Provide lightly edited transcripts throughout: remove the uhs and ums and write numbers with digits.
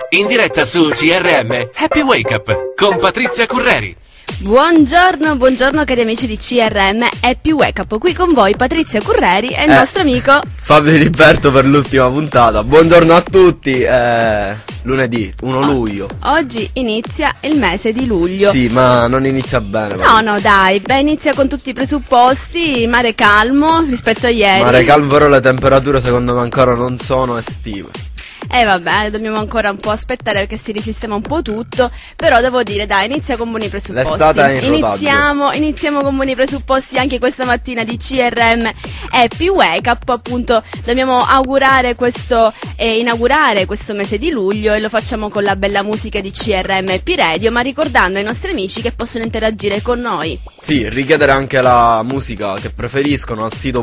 in diretta su CRM Happy Wake Up con Patrizia Curreri. Buongiorno cari amici di CRM Happy Wake Up, qui con voi Patrizia Curreri e il nostro amico Fabio Liberto per l'ultima puntata. Buongiorno a tutti, lunedì 1 luglio. Oggi inizia il mese di luglio. Sì, ma non inizia bene. No, dai, inizia con tutti i presupposti, mare calmo rispetto a ieri. Mare calmo, però le temperature secondo me ancora non sono estive. Vabbè, dobbiamo ancora un po' aspettare perché si risistema un po' tutto. Però devo dire, dai, inizia con buoni presupposti. L'estate è in rotaggio. Iniziamo con buoni presupposti anche questa mattina di CRM Happy Wake Up. Appunto, dobbiamo inaugurare questo mese di luglio e lo facciamo con la bella musica di CRM Happy Radio, ma ricordando ai nostri amici che possono interagire con noi. Sì, richiedere anche la musica che preferiscono al sito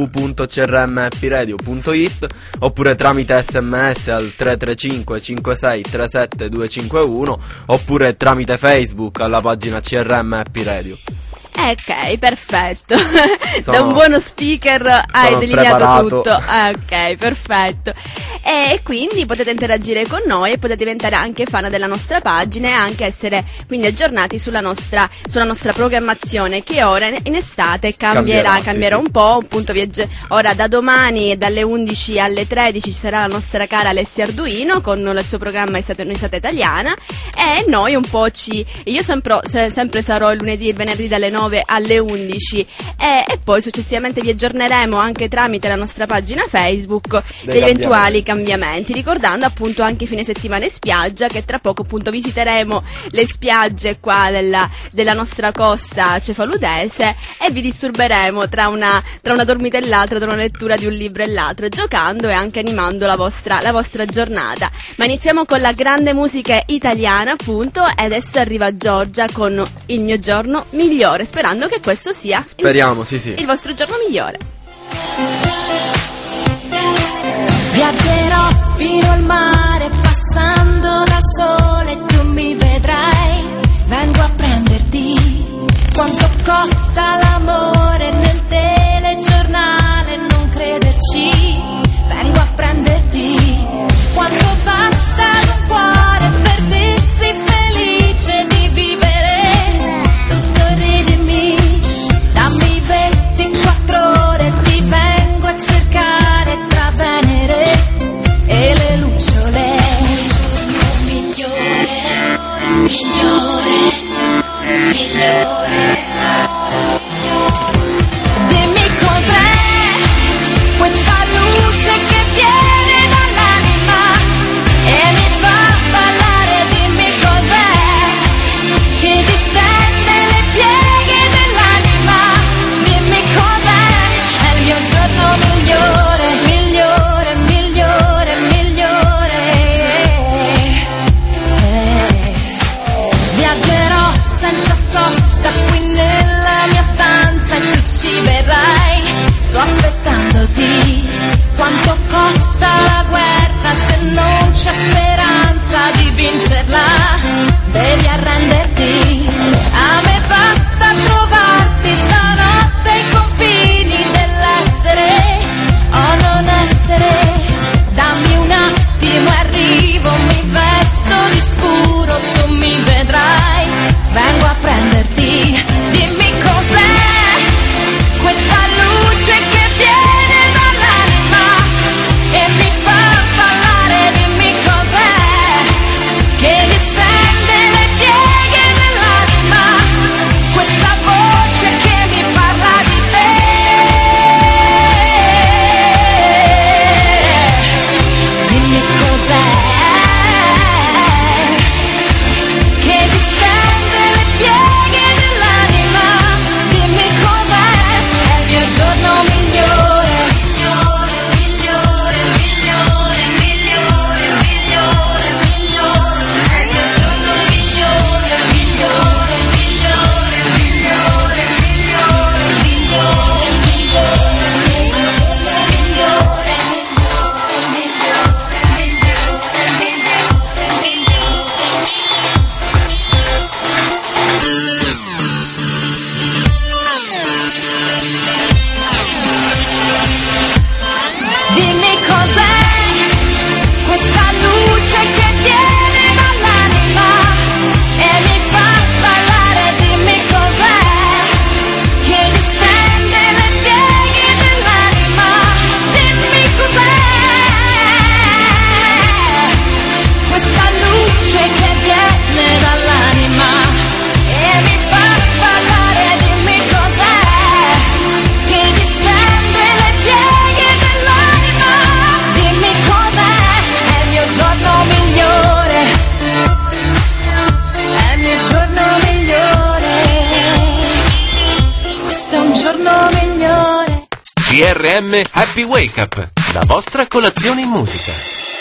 www.crmhappyradio.it oppure tramite SMS al 335 56 37 251 oppure tramite Facebook alla pagina CRM Happy Radio. Ok, perfetto. Da un buono speaker hai delineato preparato. tutto. Ok, perfetto. E quindi potete interagire con noi e potete diventare anche fan della nostra pagina e anche essere quindi aggiornati sulla nostra programmazione, che ora in estate cambierà sì. un po'. Appunto, ora da domani dalle 11 alle 13 ci sarà la nostra cara Alessia Arduino con il suo programma Estate Italiana, e noi un po' io sempre sarò il lunedì e il venerdì dalle 9 alle 11 e poi successivamente vi aggiorneremo anche tramite la nostra pagina Facebook degli eventuali cambiamenti, ricordando appunto anche fine settimana in spiaggia, che tra poco appunto visiteremo le spiagge qua della nostra costa cefaludese e vi disturberemo tra una dormita e l'altra, tra una lettura di un libro e l'altro, giocando e anche animando la vostra giornata. Ma iniziamo con la grande musica italiana appunto, e adesso arriva Giorgia con Il mio giorno migliore, sperando che questo sia il vostro giorno migliore. Viaggerò fino al mare passando dal sole, tu mi vedrai, vengo a prenderti. Quanto costa l'amore nel telegiornale, non crederci, vengo a prenderti. Quanto basta un cuore per dirsi felice di vivere, tu sorridimi, dammi 24 ore, ti vengo a cercare tra Venere e le lucciole. Migliore. CRM Happy Wake Up, la vostra colazione in musica.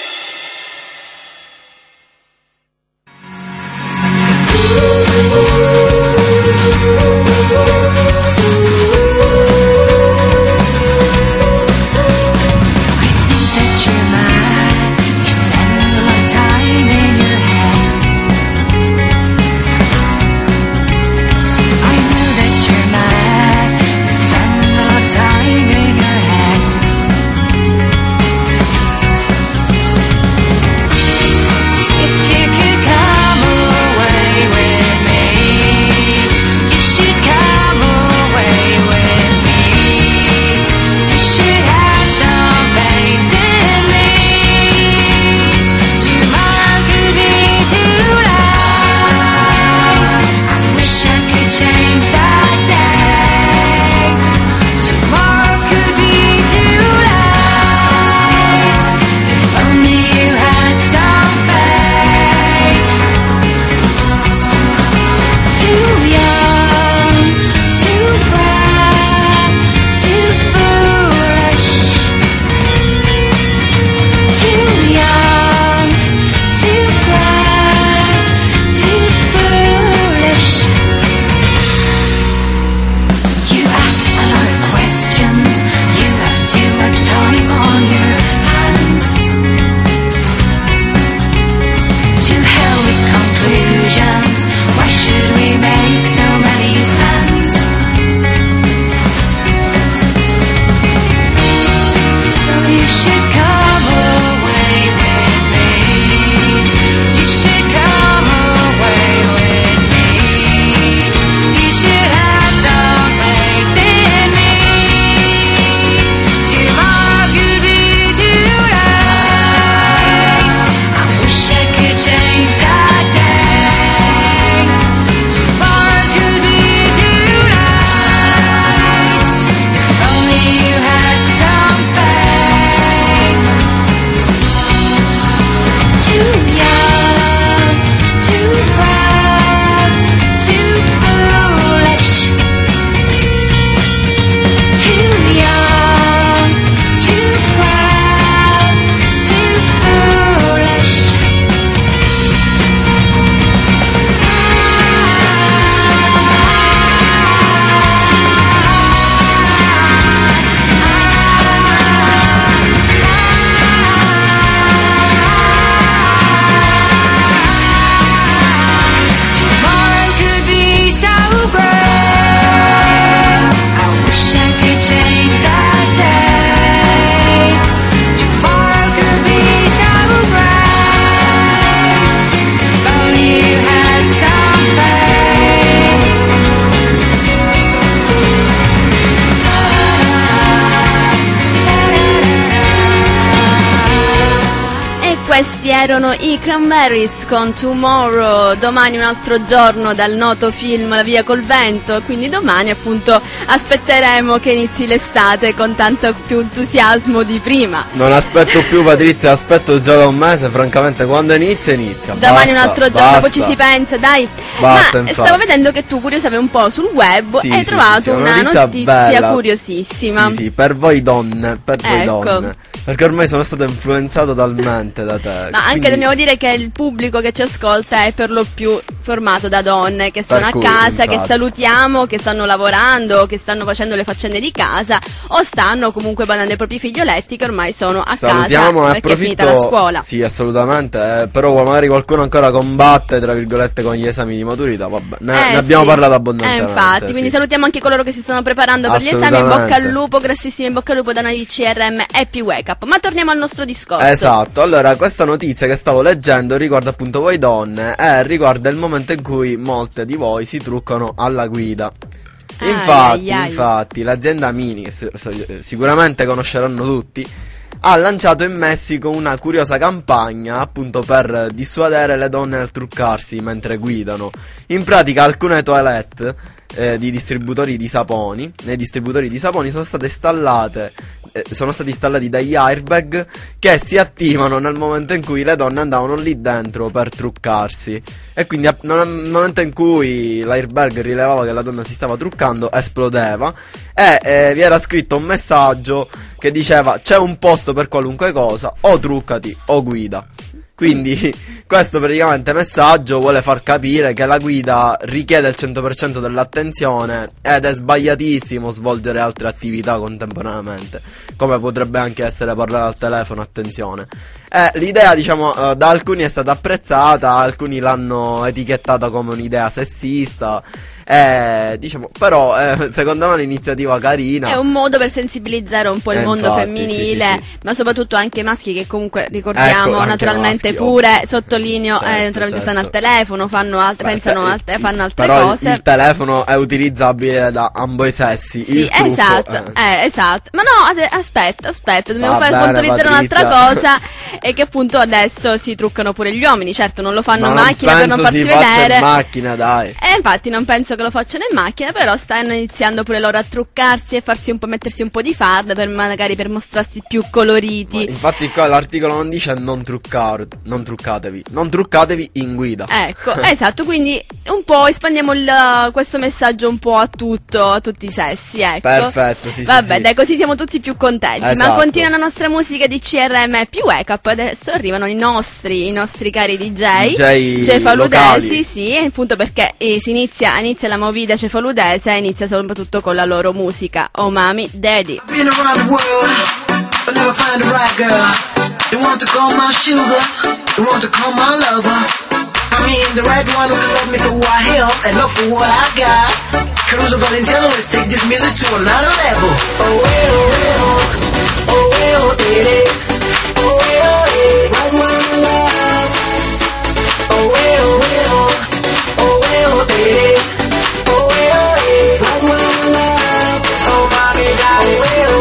Questi erano i Cranberries con Tomorrow. Domani un altro giorno dal noto film La via col vento, quindi domani appunto aspetteremo che inizi l'estate con tanto più entusiasmo di prima. Non aspetto più, Patrizia, aspetto già da un mese, francamente. Quando inizia. Domani un altro giorno, poi ci si pensa, dai. Basta, ma stavo vedendo che tu curiosavi un po' sul web e hai trovato una notizia curiosissima. Sì, per voi donne, voi donne. Perché ormai sono stato influenzato talmente da te. No, anche dobbiamo dire che il pubblico che ci ascolta è per lo più formato da donne che sono a casa, che salutiamo, che stanno lavorando, che stanno facendo le faccende di casa o stanno comunque badando ai propri figlioletti che ormai sono a casa perché è finita la scuola. Sì, assolutamente, però magari qualcuno ancora combatte, tra virgolette, con gli esami di maturità, vabbè, ne abbiamo parlato abbondantemente. Infatti, quindi salutiamo anche coloro che si stanno preparando per gli esami, in bocca al lupo, grassissimo in bocca al lupo da noi di CRM Happy Wake Up. Ma torniamo al nostro discorso. Esatto, allora questa notizia che stavo leggendo riguarda appunto voi donne e riguarda il momento in cui molte di voi si truccano alla guida. Infatti l'azienda Mini, che sicuramente conosceranno tutti, ha lanciato in Messico una curiosa campagna appunto per dissuadere le donne dal truccarsi mentre guidano. In pratica alcune toilette di distributori di saponi, nei distributori di saponi sono state installate sono stati installati degli airbag che si attivano nel momento in cui le donne andavano lì dentro per truccarsi. E quindi nel momento in cui l'airbag rilevava che la donna si stava truccando, esplodeva e vi era scritto un messaggio che diceva: c'è un posto per qualunque cosa, o truccati o guida. Quindi questo praticamente messaggio vuole far capire che la guida richiede il 100% dell'attenzione ed è sbagliatissimo svolgere altre attività contemporaneamente, come potrebbe anche essere parlare al telefono, attenzione. L'idea, diciamo, da alcuni è stata apprezzata, alcuni l'hanno etichettata come un'idea sessista. Diciamo, però secondo me è un'iniziativa carina. È un modo per sensibilizzare un po' il mondo infatti, femminile, sì. ma soprattutto anche i maschi, che comunque ricordiamo, Ecco, naturalmente maschi, pure, ovvio. sottolineo, naturalmente stanno al telefono, fanno altre, fanno altre però cose. il telefono è utilizzabile da ambo i sessi. Sì, il trucco, esatto, esatto. Ma no, aspetta, dobbiamo Va bene, puntualizzare un'altra Patrizia. cosa, e che appunto adesso si truccano pure gli uomini. Certo, non lo fanno Ma in non macchina per non penso farsi si faccia vedere. in macchina, dai. E infatti non penso che lo facciano in macchina, però stanno iniziando pure loro a truccarsi e farsi un po', mettersi un po' di farda per magari per mostrarsi più coloriti. Infatti qua l'articolo non dice non truccatevi in guida. Ecco, esatto, quindi un po' espandiamo questo messaggio un po' a tutti i sessi, ecco. Perfetto, sì. Vabbè, sì. dai, così siamo tutti più contenti. Ma Esatto. continua la nostra musica di CRM più Wake Up. Adesso arrivano i nostri cari DJ cefaludesi, sì, appunto perché inizia la movida cefaludese, inizia soprattutto con la loro musica Oh Mami Daddy. Been around the world, but never find the right girl. They want to call my sugar, they want to call my lover. I mean the right one who can love me for who I am and love for what I got. Caruso Valentino, let's take this music to another level. Oh well, oh well, baby. Oh well, right one love. Oh well, oh well, baby. Oh well, right one love. Oh mommy, daddy.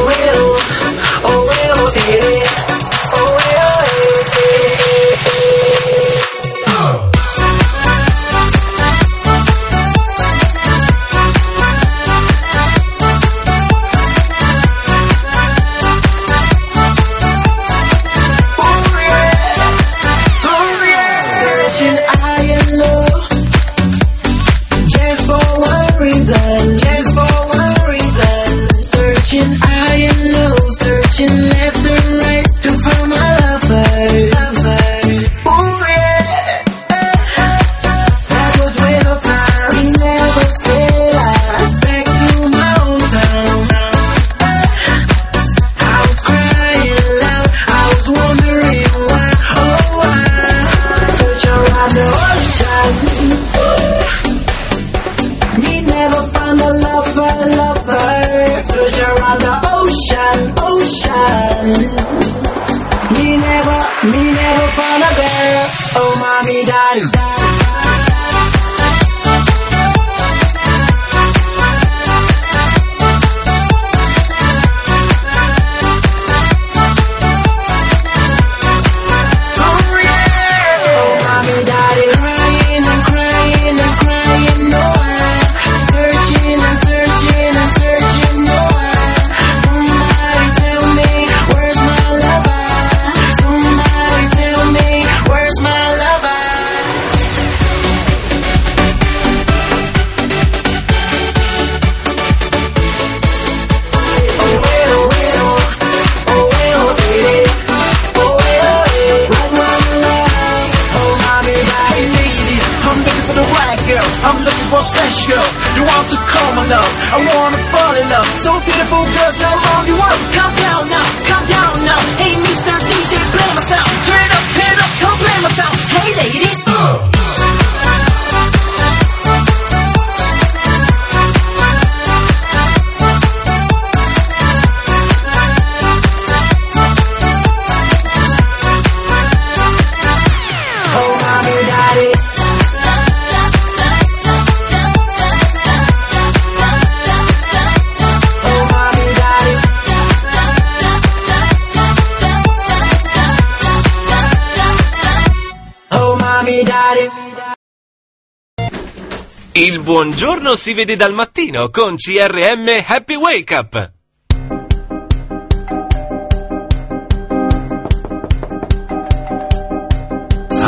Oh well, baby. Oh well, searching high and low, just for one reason, searching high and low, searching left and right to find my lover. Ooh yeah, that was way of time. We never said back to my hometown. I was crying loud, I was wondering why, oh why. Search around the ocean, we never found a lover. Search around the ocean, me never found a girl. Oh mommy, daddy. I'm looking for special. You want to call my love, I wanna fall in love. So beautiful girls around the world. Calm down now. Hey Mr. DJ, play my sound. Turn up, come play my sound. Hey ladies, oh mommy, daddy. Il buongiorno si vede dal mattino con CRM Happy Wake Up.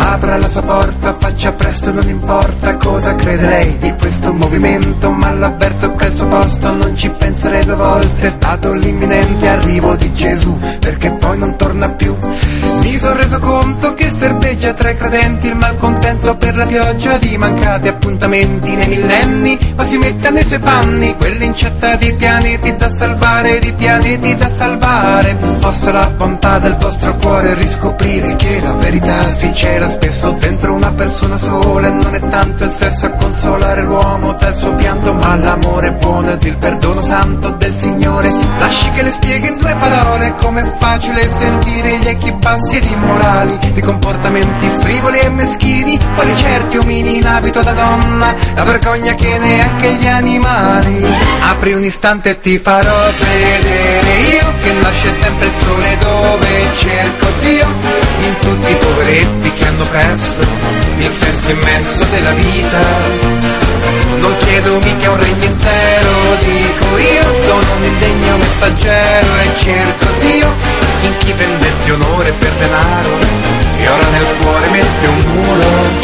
apra la sua porta, faccia presto, non importa cosa crede lei di questo movimento, ma l'avverto che al suo posto non ci penserei due volte, dato l'imminente arrivo di Gesù, perché poi non torna più. Mi sono reso conto che serpeggia tra i credenti il malcontento per la pioggia di mancati appuntamenti nei millenni, ma si metta nei suoi panni quell'incetta di pianeti da salvare, di pianeti da salvare. Possa la bontà del vostro cuore riscoprire che la verità si cela spesso dentro una persona sola, e non è tanto il sesso a consolare l'uomo dal suo pianto, ma l'amore buono ed il perdono santo del Signore. Lasci che le spieghi in due parole com'è facile sentire gli echi bassi ed immorali di comportamenti frivoli e meschini, quali certi omini in abito da donna, la vergogna che neanche gli animali. Apri un istante e ti farò vedere io che nasce sempre il sole dove cerco Dio, in tutti i poveretti che hanno perso il senso immenso della vita. Non chiedo mica un regno intero, dico io sono un indegno messaggero e cerco Dio in chi vendette onore per denaro e ora nel cuore mette un muro.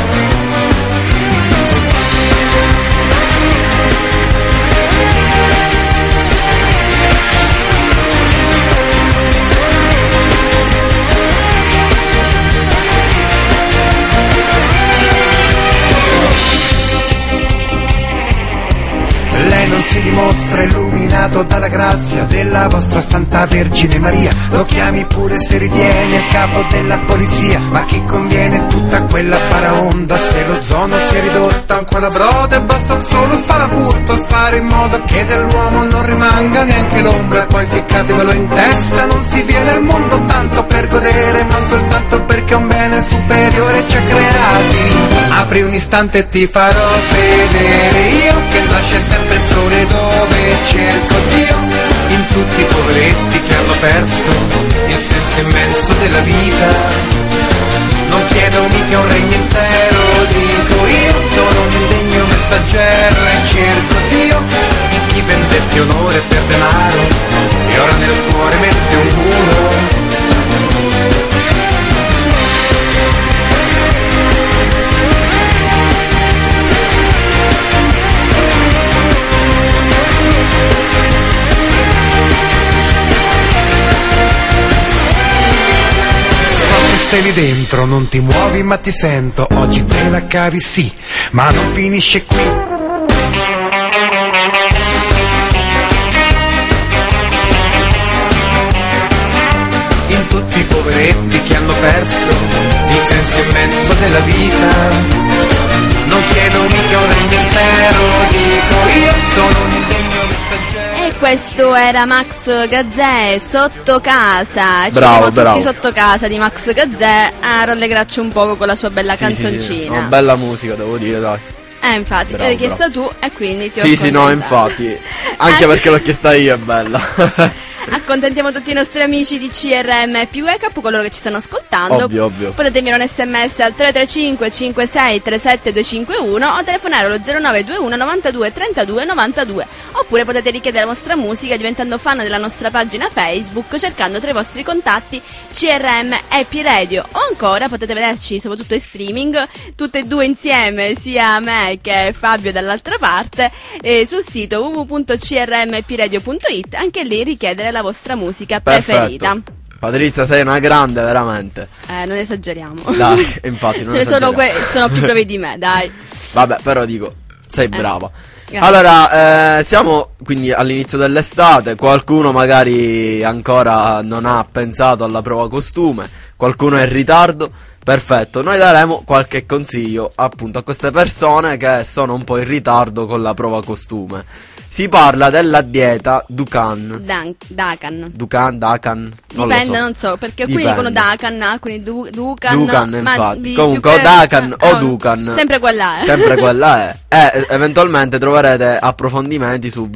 Non si dimostra illuminato dalla grazia della vostra Santa Vergine Maria, lo chiami pure se ritiene il capo della polizia, ma chi conviene tutta quella paraonda se l'ozono si è ridotto ancora broda e basta solo farapurto a fare in modo che dell'uomo non rimanga neanche l'ombra, e poi ficcatevelo in testa, non si viene al mondo tanto per godere ma soltanto perché un bene superiore ci ha creati. Apri un istante e ti farò vedere io che nasce sempre il sole dove cerco Dio, in tutti i poveretti che hanno perso il senso immenso della vita. Non chiedo mica un regno intero, dico io sono un indegno messaggero e cerco Dio in chi vendette onore per denaro e ora nel cuore mette un muro. Sei lì dentro, non ti muovi ma ti sento, oggi te la cavi sì, ma non finisce qui. In tutti i poveretti che hanno perso il senso immenso della vita, non chiedo mica un regno intero, dico io sono un indegno messaggero. E questo era Max Gazzè, Sotto casa. Ci Bravo, siamo bravo. tutti sotto casa di Max Gazzè a rallegrarci un poco con la sua bella Sì, canzoncina. una bella musica, devo dire, dai. Infatti, Bravo, l'hai chiesta tu e quindi ti ho Sì, sì, no, accontentato. infatti. Anche perché l'ho chiesta io, è bella. Accontentiamo tutti i nostri amici di CRM e Wake coloro che ci stanno ascoltando. Ovvio, ovvio. Potete inviare un sms al 335 56 37 251 o telefonare allo 0921 92 32 92, oppure potete richiedere la vostra musica diventando fan della nostra pagina Facebook cercando tra i vostri contatti CRM Happy Radio, o ancora potete vederci soprattutto in streaming tutte e due insieme, sia me che Fabio dall'altra parte, sul sito www.crmhappyradio.it, anche lì richiedere la vostra musica preferita. Perfetto. Patrizia, sei una grande, veramente. Non esageriamo. Dai, infatti, non Ce ne sono, esageriamo. sono più bravi di me, dai. Vabbè, però dico, sei brava. Grazie. Allora, siamo quindi all'inizio dell'estate, qualcuno magari ancora non ha pensato alla prova costume, qualcuno è in ritardo. Perfetto, noi daremo qualche consiglio appunto a queste persone che sono un po' in ritardo con la prova costume. Si parla della dieta Dukan. Dakan. Dakan. Dipende, non so, perché alcuni Dipende. dicono Dakan, alcuni Dukan. Dukan, ma infatti. Comunque, o Dakan o Dukan. Sempre quella è. Sempre quella è. E eventualmente troverete approfondimenti su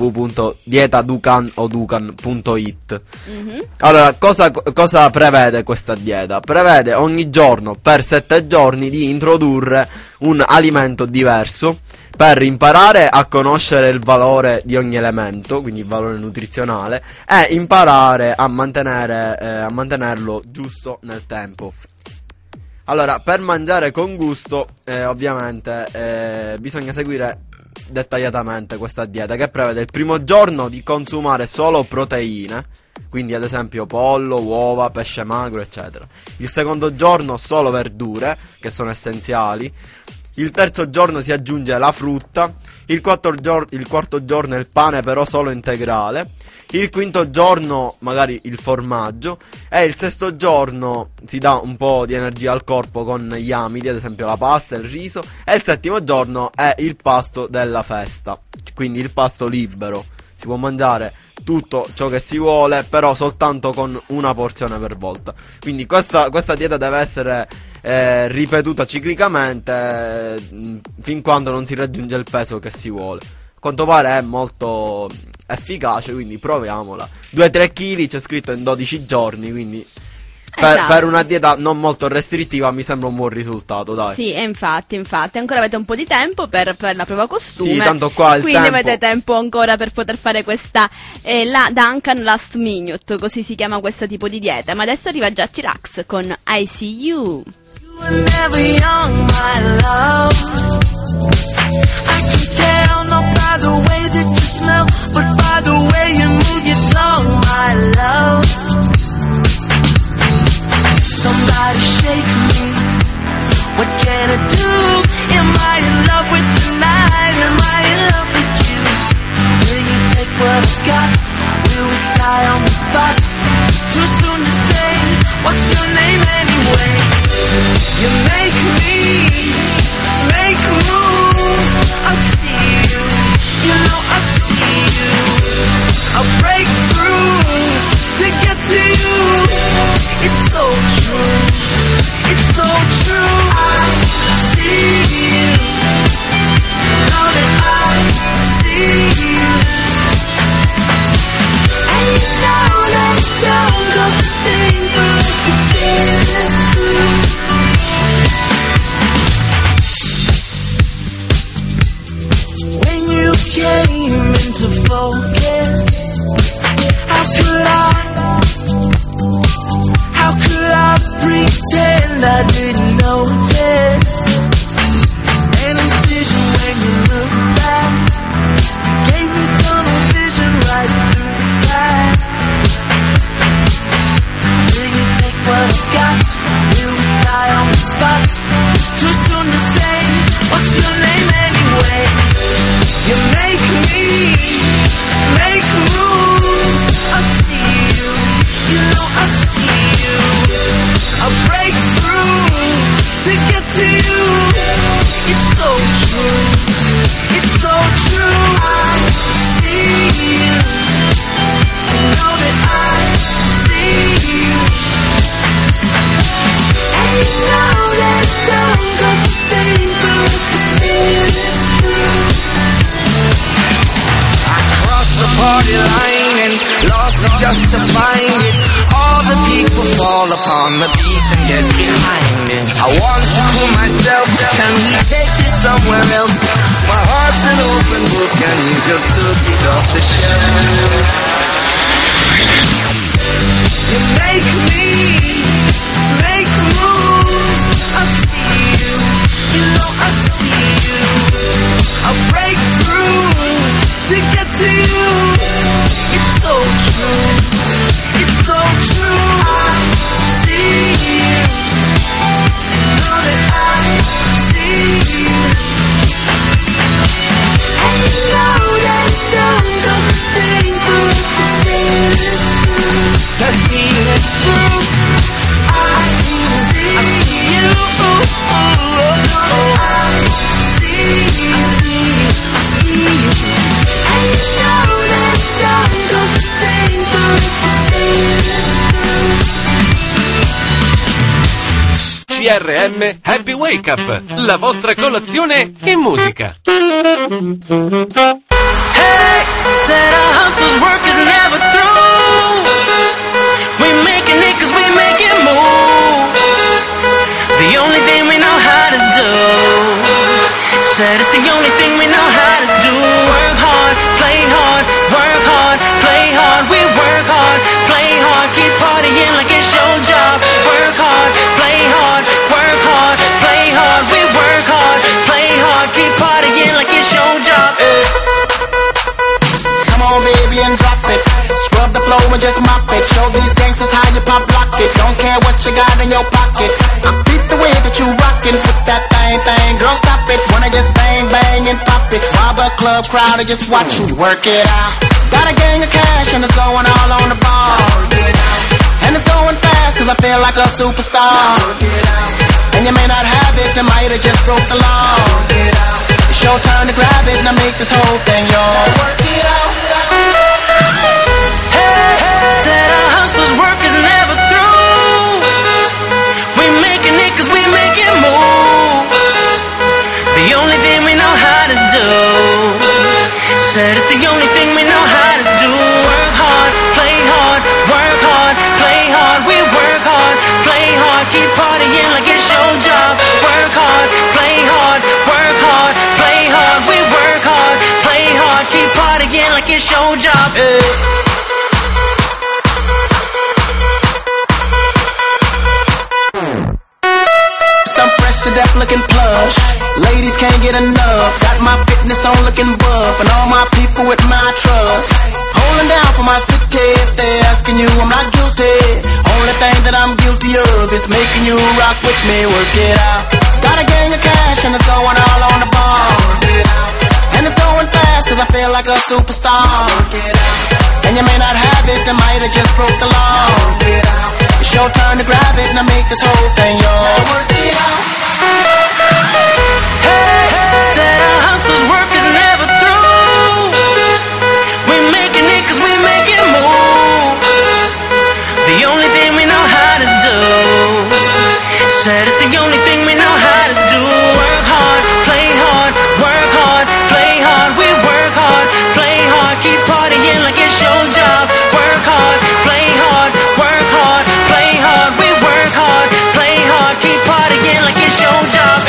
www.dietadukan.it. Allora, cosa prevede questa dieta? Prevede ogni giorno per 7 giorni di introdurre un alimento diverso per imparare a conoscere il valore di ogni elemento, quindi il valore nutrizionale, e imparare a mantenerlo giusto nel tempo. Allora, per mangiare con gusto, ovviamente, bisogna seguire dettagliatamente questa dieta, che prevede il primo giorno di consumare solo proteine, quindi ad esempio pollo, uova, pesce magro, eccetera. Il secondo giorno solo verdure, che sono essenziali. Il terzo giorno si aggiunge la frutta. Il quarto giorno il pane, però solo integrale. Il quinto giorno magari il formaggio. E il sesto giorno si dà un po' di energia al corpo con gli amidi, ad esempio la pasta, il riso. E il settimo giorno è il pasto della festa, quindi il pasto libero. Si può mangiare tutto ciò che si vuole, però soltanto con una porzione per volta. Quindi questa dieta deve essere ripetuta ciclicamente fin quando non si raggiunge il peso che si vuole. A quanto pare è molto efficace, quindi proviamola. 2-3 kg c'è scritto in 12 giorni, quindi per una dieta non molto restrittiva mi sembra un buon risultato, dai. Sì, e infatti ancora avete un po' di tempo per la prova costume. Sì, tanto qua il quindi tempo... avete tempo ancora per poter fare questa la Duncan Last Minute, così si chiama questo tipo di dieta. Ma adesso arriva già T-Rex con I See You. You were never young, my love. I can tell not by the way that you smell, but by the way you move your tongue, my love. Somebody shake me. What can I do? Am I in love with the night? Am I in love with you? Will you take what I got? Will we die on the spot? Too soon to say. What's your name anyway? You make me make moves. I see you, you know I see you. I break through to get to you. It's so true, it's so true. I see you, know that I see you. And you know that time goes to think for us to see this through. Came into focus. How could I pretend I didn't notice? An incision when you look back gave me tunnel vision right through the back. Will you take what I've got? Will we die on the spot? Too soon to say. What's your name anyway? You make me make moves. I see you, you know I see you. I break through to get to you. It's so true, it's so true. I see you, you know that I see you. And you know that time goes to think for us to see this through. Party line and lost it just to find it. All the people fall upon the beat and get behind it. I want you to myself. Can we take this somewhere else? My heart's an open book and you just took it off the shelf. You make me make moves. I see you, you know I see you. I break through to get to you. It's so true, it's so true. I see you, know that I see you. And you know that time goes to think for us to see this through. To see this through. I see you, I see you. Oh, oh, oh. I see you, I see you, I see you. And you know that time goes to think for us to see this through. CRM Happy Wake Up, la vostra colazione in musica. Hey, said our hustle's work is never through. We making it 'cause we making moves. The only thing we know how to do. Said it's the only thing we know how to do. Work hard, play hard, work hard, play hard. We work hard, play hard, keep partying like it's your job. Work hard, play hard, work and just mop it. Show these gangsters how you pop lock it. Don't care what you got in your pocket. I beat the way that you rockin'. Put that thing, girl, stop it. Wanna just bang, bang and pop it. While the club crowd are just watching you work it out. Got a gang of cash and it's going all on the ball. And it's going fast cause I feel like a superstar. And you may not have it, I might have just broke the law. It's your turn to grab it and I make this whole thing yours. Work it out. Said our hustler's work is never through. We making it cause we making moves. The only thing we know how to do. Said it's the only thing we know how to do. Work hard, play hard, work hard, play hard. We work hard, play hard, keep partying like it's your job. Work hard, play hard, work hard, play hard. We work hard, play hard, keep partying like it's your job. Some fresh to death looking plush. Ladies can't get enough. Got my fitness on looking buff. And all my people with my trust. Holding down for my city. If they're asking you, I'm not guilty. Only thing that I'm guilty of is making you rock with me. Work it out. Got a gang of cash and it's going all on the ball. And it's going fast cause I feel like a superstar. And you may not have it, I might have just broke the law. It's your turn to grab it and I make this whole thing yours. Work it out. Said our hustler's work is never through. We making it cause we making moves. The only thing we know how to do. Said it's the only thing we know how to do. Work hard, play hard, work hard, play hard. We work hard, play hard, keep partying like it's your job. Work hard, play hard, work hard, play hard. We work hard, play hard, keep partying like it's your job.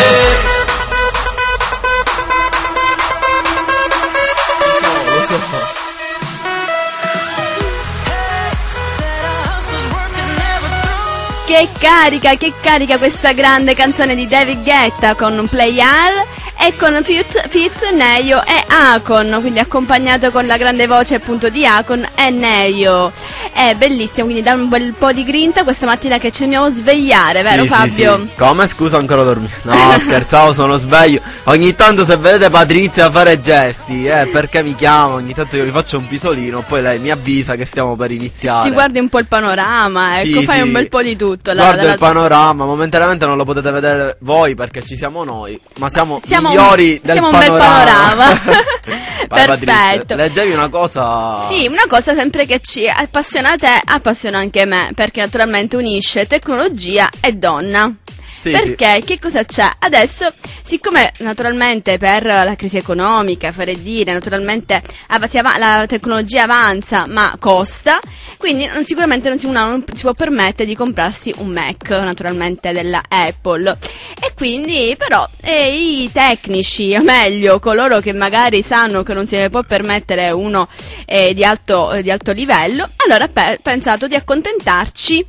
Che carica questa grande canzone di David Guetta con Play Hard e con Fit Neyo e Akon, quindi accompagnato con la grande voce appunto di Akon e Neyo. È bellissimo, quindi dà un bel po' di grinta questa mattina che ci dobbiamo svegliare, vero Fabio? Sì. Come? Scusa, ancora dormire? No, scherzavo, sono sveglio. Ogni tanto se vedete Patrizia fare gesti, perché mi chiama, ogni tanto io gli faccio un pisolino, poi lei mi avvisa che stiamo per iniziare. Ti guardi un po' il panorama, ecco, fai un bel po' di tutto. Guardo il panorama, momentaneamente non lo potete vedere voi perché ci siamo noi, ma siamo migliori del siamo panorama. Un bel panorama. Vai, Perfetto. Patrizia, leggevi una cosa? Sì, una cosa sempre che ci appassiona a te, appassiona anche me, perché naturalmente unisce tecnologia e donna. Sì, perché? sì. Che cosa c'è? Adesso, siccome naturalmente per la crisi economica, fare dire, naturalmente la tecnologia avanza ma costa, quindi sicuramente uno non si può permettere di comprarsi un Mac, naturalmente della Apple. E quindi però i tecnici, o meglio coloro che magari sanno che non se ne può permettere uno di alto livello, allora ha pensato di accontentarci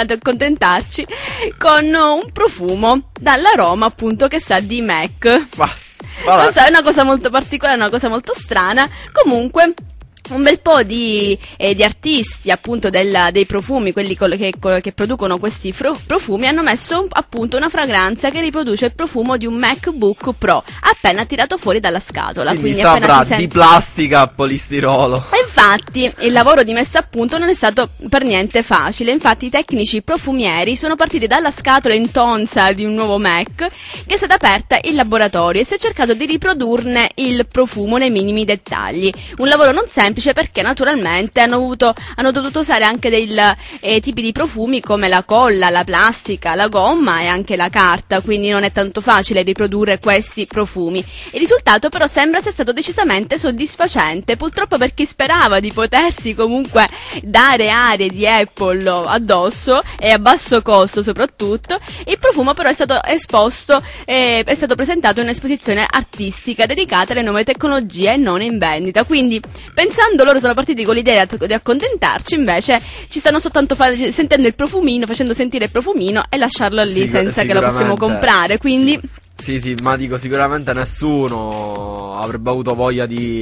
con un profumo dall'aroma appunto che sa di Mac. Non so, è una cosa molto particolare, una cosa molto strana. Comunque un bel po' di artisti appunto dei profumi, quelli che producono questi profumi, hanno messo appunto una fragranza che riproduce il profumo di un MacBook Pro appena tirato fuori dalla scatola. Quindi appena saprà di plastica a polistirolo. E infatti il lavoro di messa a punto non è stato per niente facile. Infatti i tecnici profumieri sono partiti dalla scatola intonsa di un nuovo Mac che è stata aperta in laboratorio e si è cercato di riprodurne il profumo nei minimi dettagli. Un lavoro non semplice perché naturalmente hanno dovuto usare anche dei tipi di profumi come la colla, la plastica, la gomma e anche la carta, quindi non è tanto facile riprodurre questi profumi. Il risultato però sembra sia stato decisamente soddisfacente, purtroppo per chi sperava di potersi comunque dare arie di Apple addosso e a basso costo soprattutto. Il profumo però è stato esposto, è stato presentato in un'esposizione artistica dedicata alle nuove tecnologie e non in vendita, quindi pensando loro sono partiti con l'idea di accontentarci, invece ci stanno soltanto sentendo il profumino, facendo sentire il profumino e lasciarlo lì senza che lo possiamo comprare, quindi sì, ma dico sicuramente nessuno avrebbe avuto voglia di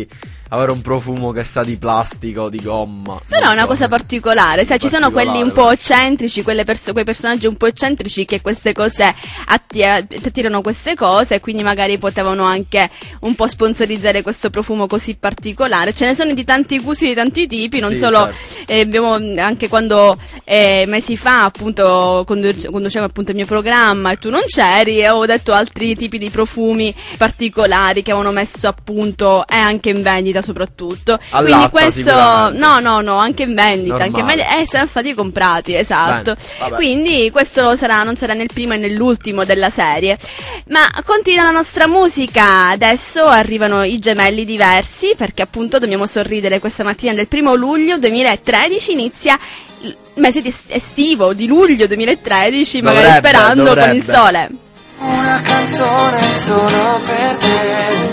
avere un profumo che sa di plastica o di gomma. Però è una cosa particolare, sai, ci sono quelli un po' Particolare. eccentrici, quei personaggi un po' eccentrici che queste cose attirano queste cose, e quindi magari potevano anche un po' sponsorizzare questo profumo così particolare. Ce ne sono di tanti gusti, di tanti tipi, non Sì, solo certo. abbiamo anche quando mesi fa appunto conducevo appunto il mio programma e tu non c'eri, e ho detto altri tipi di profumi particolari che avevano messo appunto e anche in vendita soprattutto. Quindi All'asta, questo sicuramente. no, anche in vendita, Normale. sono stati comprati, esatto. Bene, vabbè. Quindi questo non sarà nel primo e nell'ultimo della serie. Ma continua la nostra musica. Adesso arrivano i gemelli diversi, perché appunto dobbiamo sorridere. Questa mattina del 1 luglio 2013 inizia il mese estivo di luglio 2013, magari Dovrebbe, sperando con dovrebbe. il sole. Una canzone solo per te.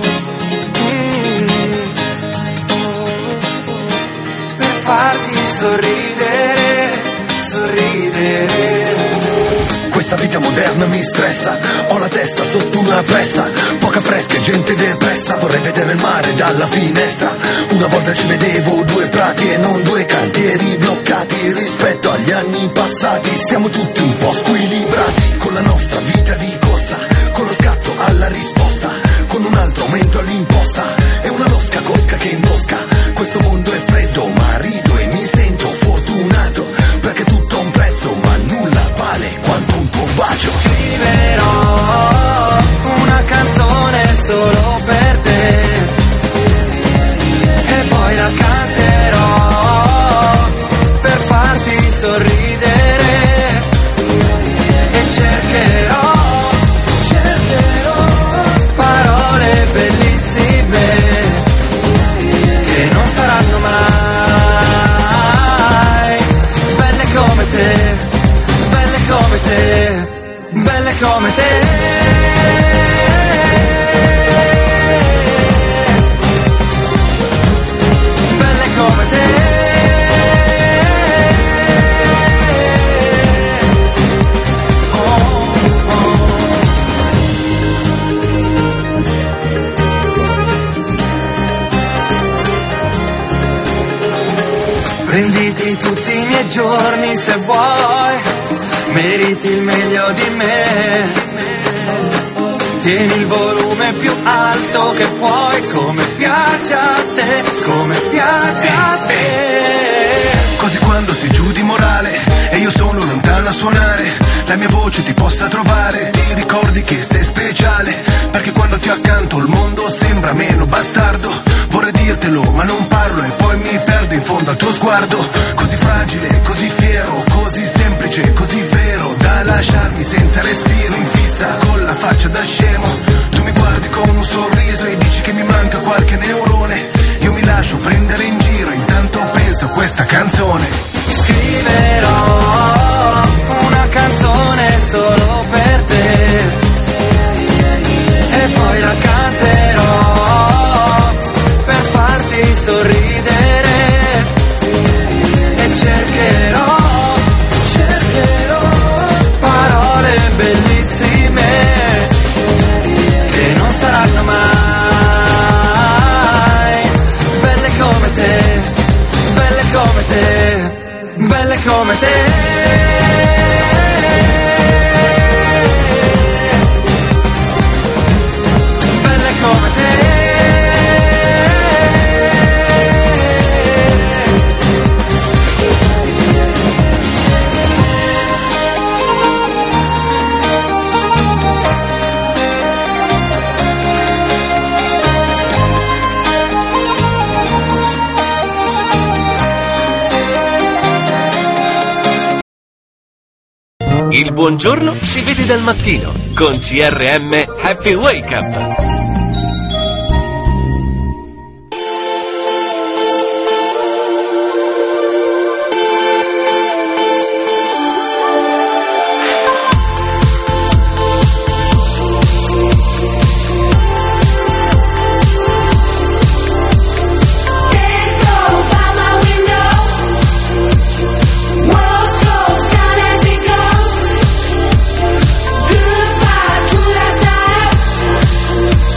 Per farti sorridere, sorridere. Questa vita moderna mi stressa, ho la testa sotto una pressa, poca fresca e gente depressa, vorrei vedere il mare dalla finestra. Una volta ci vedevo due prati e non due cantieri bloccati. Rispetto agli anni passati siamo tutti un po' squilibrati, con la nostra vita di corsa, con lo scatto alla risposta, con un altro aumento all'imposta e una losca cosca che imbosca. Questo mondo è freddo ma rido e mi sento fortunato, perché tutto ha un prezzo ma nulla vale quanto un tuo bacio. Scriverò una canzone solo per te e poi la canterò per farti sorridere, e cercherò parole bellissime che non saranno mai belle come te, belle come te, belle come te. Belle come te. Prenditi tutti i miei giorni se vuoi, meriti il meglio di me. Tieni il volume più alto che puoi, come piace a te, come piace a te. Così quando sei giù di morale e io sono lontano a suonare, la mia voce ti possa trovare, ti ricordi che sei speciale, perché quando ti ho accanto il mondo sembra meno bastardo. Vorrei dirtelo ma non parlo e poi mi perdo in fondo al tuo sguardo, così fragile, così fiero, così semplice, così vero, da lasciarmi senza respiro in fissa con la faccia da scemo. Tu mi guardi con un sorriso e dici che mi manca qualche neurone, io mi lascio prendere in giro, intanto penso a questa canzone. Scriverò una canzone solo per te e poi la canterò per farti sorridere, e cercherò parole bellissime che non saranno mai belle come te, belle come te, belle come te. Belle come te. Il buongiorno si vede dal mattino con CRM Happy Wake Up. Goodbye to last night.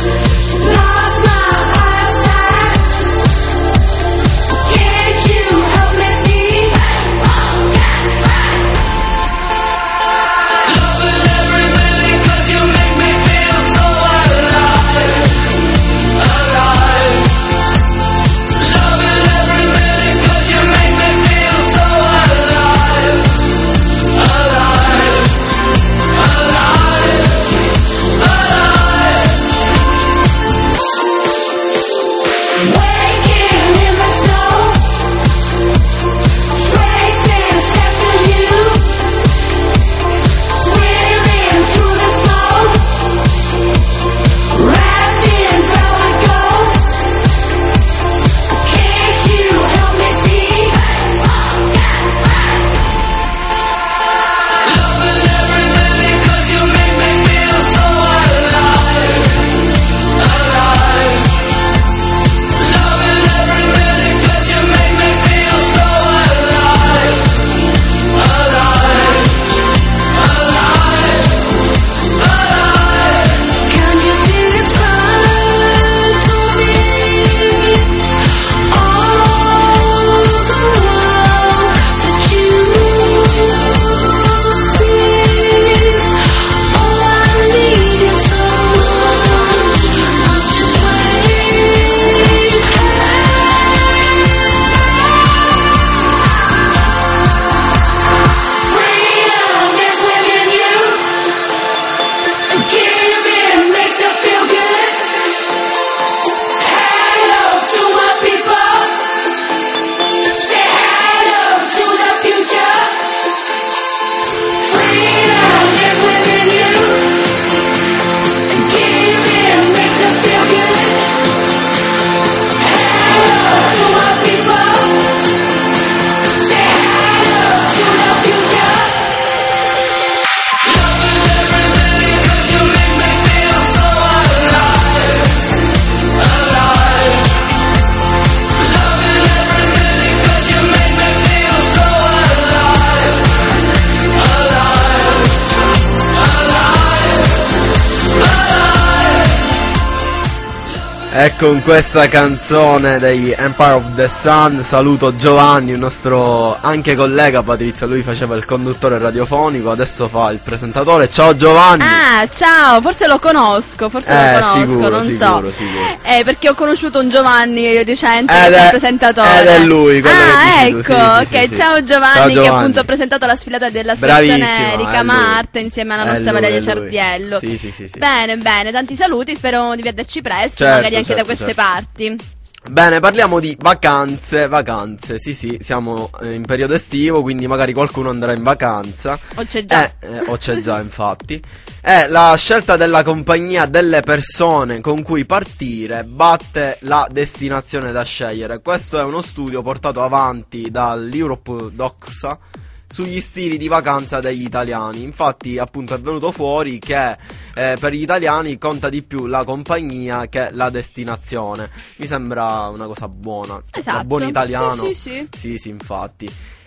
E con questa canzone dei Empire of the Sun saluto Giovanni, un nostro anche collega Patrizia, lui faceva il conduttore radiofonico, adesso fa il presentatore. Ciao Giovanni! Ah, ciao, forse lo conosco, sicuro, non sicuro, so. Sicuro. Perché ho conosciuto un Giovanni recente Ed che è è il presentatore. Ed è lui, quello che ecco, dici tu, ok, sì. ciao Giovanni, che appunto ha presentato la sfilata dell'associazione Bravissimo, Ricama Arte insieme alla nostra Valeria Ciardiello. Sì. Bene, tanti saluti, spero di vederci presto, Certo, magari anche da queste certo. parti. Bene, parliamo di vacanze, sì, siamo in periodo estivo, quindi magari qualcuno andrà in vacanza. O c'è già. O c'è già, infatti. La scelta della compagnia delle persone con cui partire batte la destinazione da scegliere. Questo è uno studio portato avanti dall'Europe Doxa sugli stili di vacanza degli italiani. Infatti appunto è venuto fuori che per gli italiani conta di più la compagnia che la destinazione. Mi sembra una cosa buona, esatto. Da buon italiano. Sì, infatti.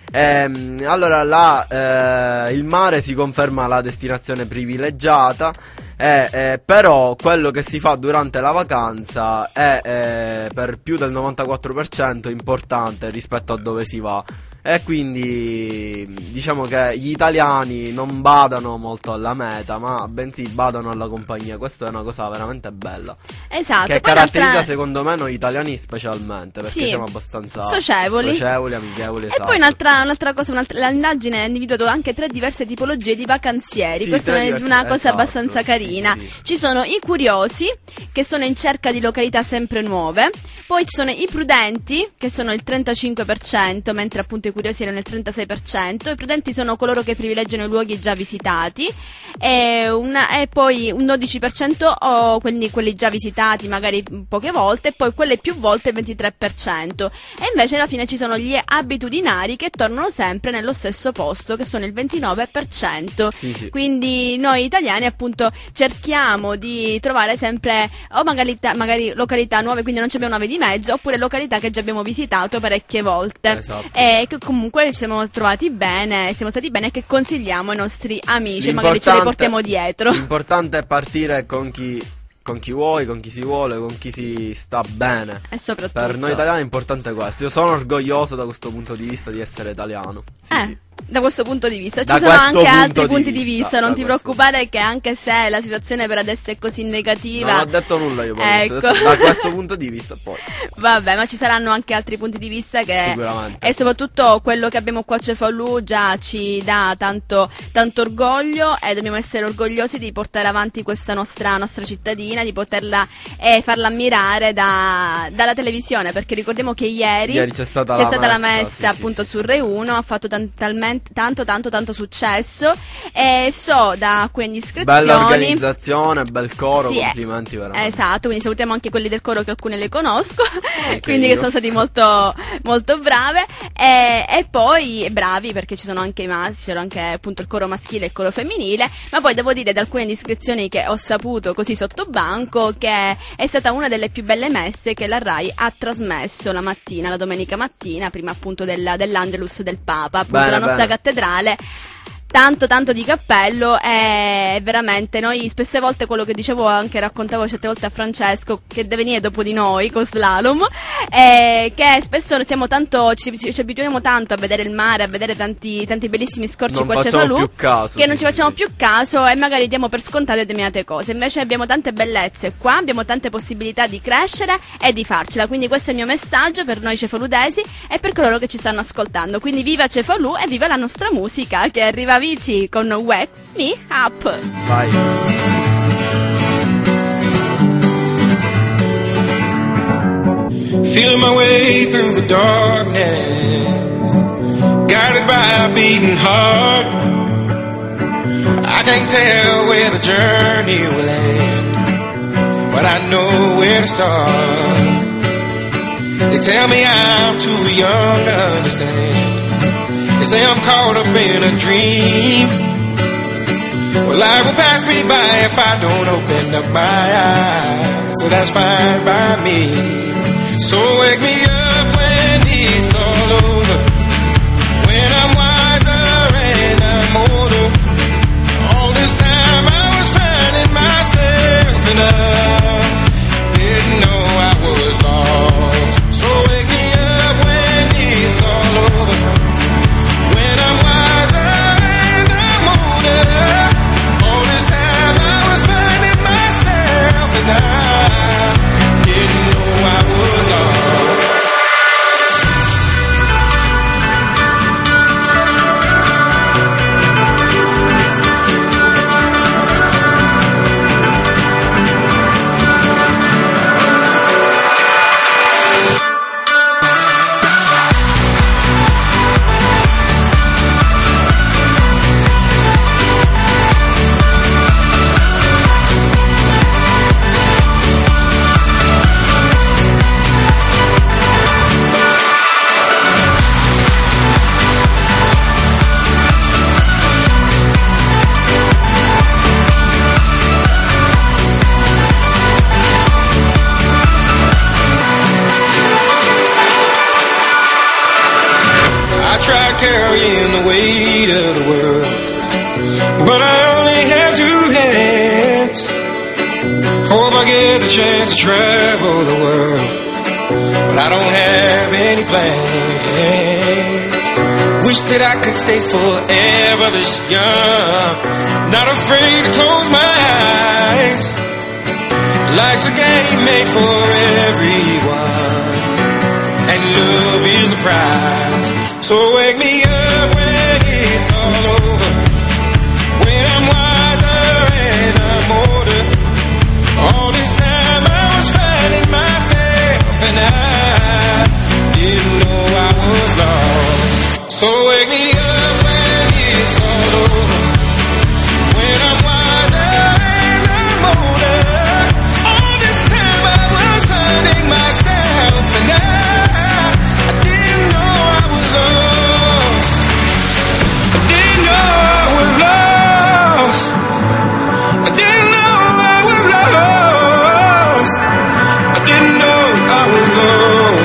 Allora il mare si conferma la destinazione privilegiata, però quello che si fa durante la vacanza è per più del 94% importante rispetto a dove si va. E quindi diciamo che gli italiani non badano molto alla meta, ma bensì badano alla compagnia. Questa è una cosa veramente bella. Esatto. Che caratterizza secondo me noi italiani specialmente, perché siamo abbastanza socievoli, amichevoli. E poi un'altra cosa, l'indagine ha individuato anche 3 diverse tipologie di vacanzieri. Sì, questa è una cosa abbastanza carina. Sì. Ci sono i curiosi, che sono in cerca di località sempre nuove. Poi ci sono i prudenti, che sono il 35%, mentre appunto i curiosi erano il 36%. I prudenti sono coloro che privilegiano i luoghi già visitati, e poi un 12% o quelli già visitati magari poche volte, e poi quelle più volte il 23%. E invece alla fine ci sono gli abitudinari, che tornano sempre nello stesso posto, che sono il 29%. Sì. Quindi noi italiani appunto cerchiamo di trovare sempre o magari località nuove, quindi non ci abbiamo una via di mezzo, oppure località che già abbiamo visitato parecchie volte. Esatto. E che comunque ci siamo trovati bene, siamo stati bene, che consigliamo ai nostri amici, magari ce li portiamo dietro. L'importante è partire con chi vuoi, con chi si vuole, con chi si sta bene. E soprattutto per noi italiani è importante questo. Io sono orgoglioso da questo punto di vista di essere italiano. Sì. Da questo punto di vista Da ci sono questo anche punto altri di punti di vista, vista, non da ti questo. preoccupare, che anche se la situazione per adesso è così negativa, Non ho detto nulla io, ecco. Ho detto da questo punto di vista poi. Vabbè, ma ci saranno anche altri punti di vista che Sicuramente. E soprattutto quello che abbiamo qua a Cefalù già ci dà tanto orgoglio, e dobbiamo essere orgogliosi di portare avanti questa nostra cittadina, di poterla e farla ammirare dalla televisione, perché ricordiamo che ieri c'è stata la messa sì, appunto sì. su Rai 1, ha fatto tanto successo, e so da quelle iscrizioni. Bella organizzazione, bel coro, Sì, complimenti veramente. Esatto, quindi salutiamo anche quelli del coro, che alcune le conosco, quindi io. che sono stati molto brave, e poi bravi, perché ci sono anche i maschi, c'era anche appunto il coro maschile e il coro femminile. Ma poi devo dire, da alcune iscrizioni che ho saputo così sotto banco, che è stata una delle più belle messe che la Rai ha trasmesso la domenica mattina, prima appunto dell'Angelus del Papa, appunto la nostra cattedrale. Tanto di cappello, e veramente noi spesse volte, quello che dicevo, anche raccontavo certe volte a Francesco, che deve venire dopo di noi con slalom, che spesso ci abituiamo tanto a vedere il mare, a vedere tanti bellissimi scorci qua a Cefalù, che non ci facciamo più caso, e magari diamo per scontate determinate cose. Invece abbiamo tante bellezze qua, abbiamo tante possibilità di crescere e di farcela. Quindi questo è il mio messaggio per noi cefaludesi e per coloro che ci stanno ascoltando. Quindi viva Cefalù e viva la nostra musica, che arriva Vici con Wake Me Up. Vai. Feeling my way through the darkness, guided by a beating heart. I can't tell where the journey will end, but I know where to start. They tell me I'm too young to understand. They say I'm caught up in a dream. Well, life will pass me by if I don't open up my eyes. So that's fine by me. So wake me up when it's all over, when I'm wiser and I'm older. All this time I was finding myself, and I didn't know I carrying the weight of the world. But I only have 2 hands. Hope I get the chance to travel the world, but I don't have any plans. Wish that I could stay forever this young, not afraid to close my eyes. Life's a game made for everyone, and love is the prize. So wake me up when it's all over, when I'm wiser and I'm older. All this time I was finding myself, and I didn't know I was lost. So wake me up when it's all over, when I'm wiser and I'm older. All this time I was finding myself, and I didn't know I was lost. I didn't know I was lost. I didn't know I was lost. I didn't know I was lost.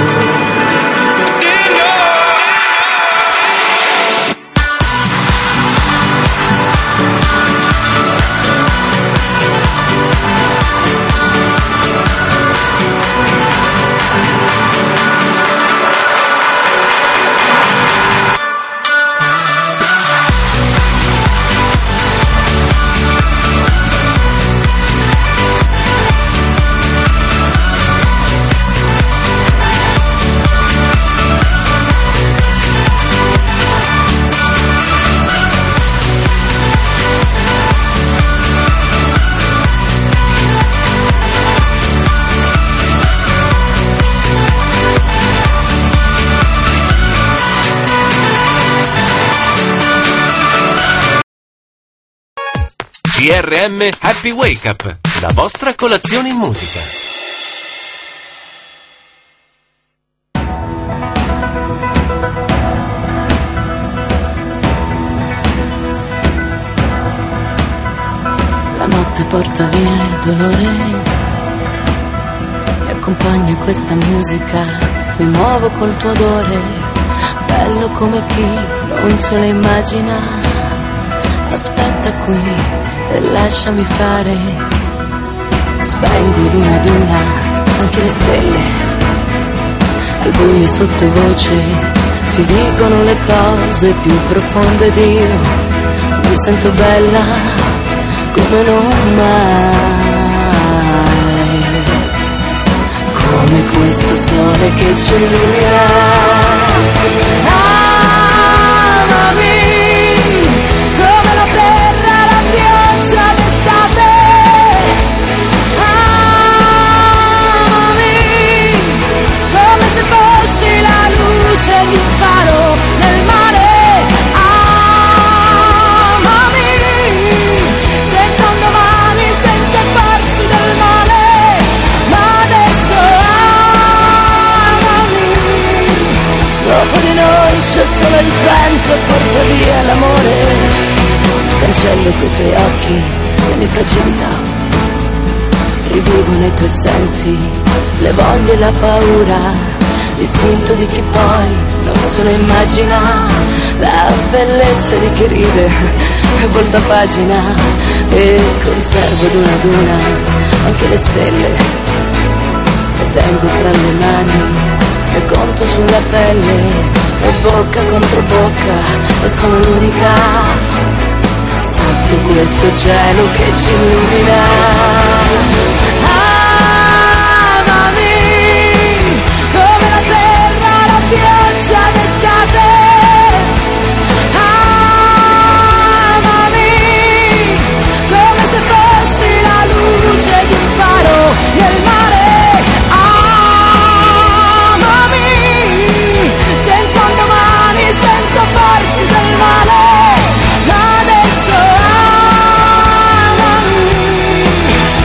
I didn't know. GRM Happy Wake Up, la vostra colazione in musica. La notte porta via il dolore, mi accompagna questa musica, mi muovo col tuo odore, bello come chi non se lo immagina. Aspetta qui e lasciami fare, spengo ad una anche le stelle, al buio sottovoce si dicono le cose più profonde ed io mi sento bella come non mai, come questo sole che ci illumina. Amami come la terra, la pioggia d'estate. Amami come se fossi la luce di un faro nel mare. Amami senza un domani, senza farci del male, ma adesso amami. Dopo di noi c'è solo il vento e porta via l'amore. Cancello coi tuoi occhi le mie fragilità, rivivo nei tuoi sensi le voglie e la paura, l'istinto di chi poi non se lo immagina, la bellezza di chi ride e volta pagina, e conservo ad una anche le stelle, le tengo fra le mani, le conto sulla pelle, e bocca contro bocca, e sono l'unica sotto questo cielo che ci illumina. Amami come la terra, la pioggia d'estate. Amami come se fossi la luce di un faro nel mare. Amami senza un domani, senza farsi del male, ma adesso amami.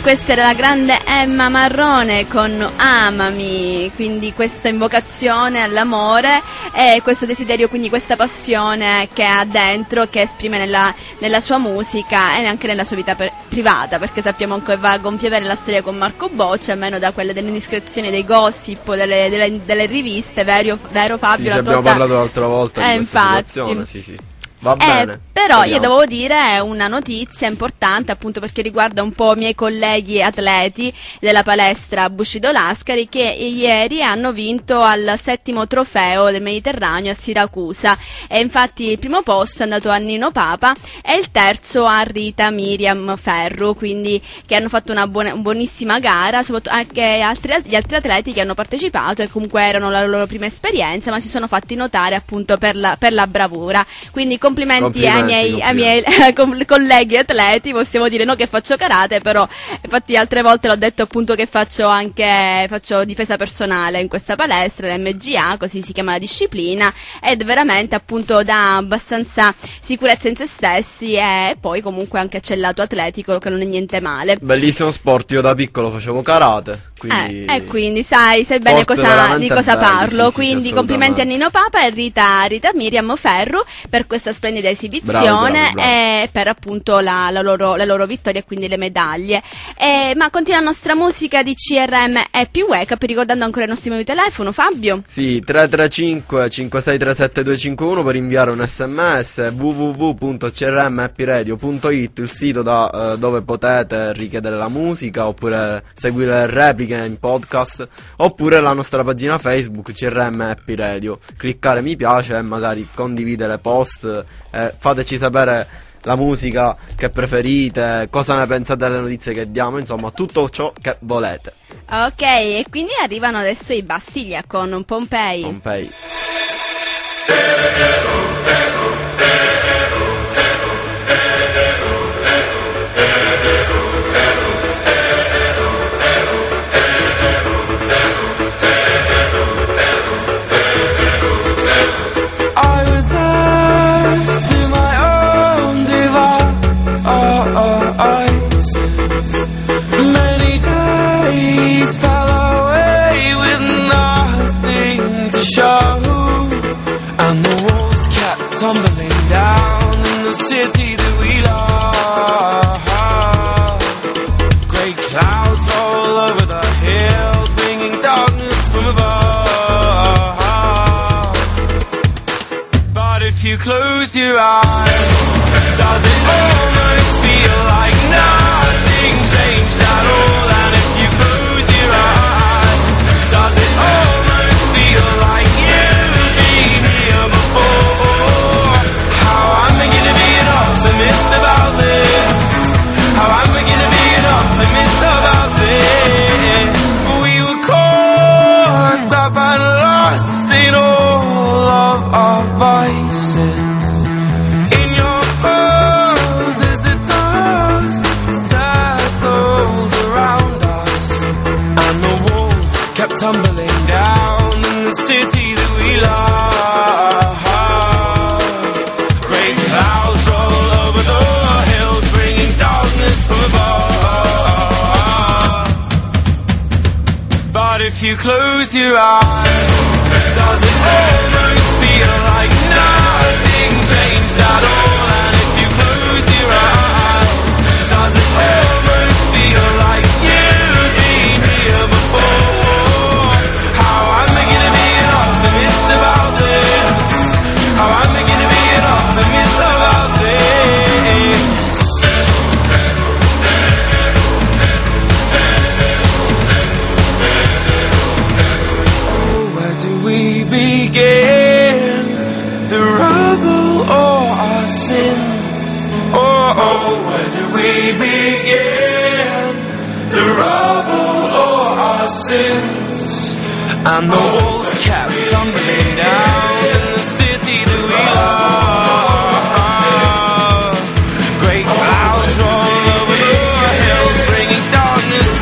questa era la grande Emma Marrone con Amami, quindi questa invocazione all'amore e questo desiderio, quindi questa passione che ha dentro, che esprime nella sua musica e anche nella sua vita privata, perché sappiamo che va a gonfiare la storia con Marco Boccia, almeno da quelle delle indiscrezioni, dei gossip, delle riviste, vero Fabio? Sì, abbiamo parlato l'altra volta di questa situazione, sì. Va bene. Però io devo dire una notizia importante, appunto perché riguarda un po' i miei colleghi atleti della palestra Bushido Lascari, che ieri hanno vinto al 7° trofeo del Mediterraneo a Siracusa, e infatti il primo posto è andato a Nino Papa e il terzo a Rita Miriam Ferru, quindi che hanno fatto una buonissima gara, soprattutto anche gli altri atleti che hanno partecipato e comunque erano la loro prima esperienza, ma si sono fatti notare appunto per la bravura, quindi complimenti ai miei colleghi atleti. Possiamo dire no che faccio karate, però infatti altre volte l'ho detto appunto che faccio difesa personale in questa palestra, l'MGA, così si chiama la disciplina, ed veramente appunto dà abbastanza sicurezza in se stessi, e poi comunque anche c'è il lato atletico che non è niente male. Bellissimo sport, io da piccolo facevo karate, quindi quindi sai bene di cosa parlo, sì, quindi sì, complimenti a Nino Papa e Rita Miriam Ferru per questa splendida esibizione. Bravi. E per appunto la loro vittoria e quindi le medaglie. Ma continua la nostra musica di CRM Happy Wake Up, ricordando ancora i nostri numeri di telefono, Fabio? Sì, 335 5637 251 per inviare un sms, www.crmhappyradio.it, il sito dove potete richiedere la musica oppure seguire le repliche in podcast, oppure la nostra pagina Facebook CRM Happy Radio. Cliccare mi piace e magari condividere post, fateci sapere la musica che preferite, cosa ne pensate delle notizie che diamo, insomma tutto ciò che volete. Ok, e quindi arrivano adesso i Bastiglia con Pompei. Many days fell away with nothing to show, and the walls kept tumbling down in the city that we love. Grey clouds all over the hills, bringing darkness from above. But if you close your eyes, does it almost feel like nothing changed at all? And if you close your eyes, does it almost feel like you've been here before? How am I gonna be an optimist about this? How am I gonna be an optimist about this? We were caught up and lost in all of our vices. Kept tumbling down in the city that we love. Great clouds roll over the hills, bringing darkness from above. But if you close your eyes, does it almost feel like nothing changed at all? And if you close your eyes, does it almost feel like you've been here before? About this, how am I gonna be an optimist about this? Oh, where do we begin? The rubble or our sins? Oh, where do we begin? The rubble or our sins? And the walls kept tumbling down in the city that we love. Great clouds roll over the hills, bringing darkness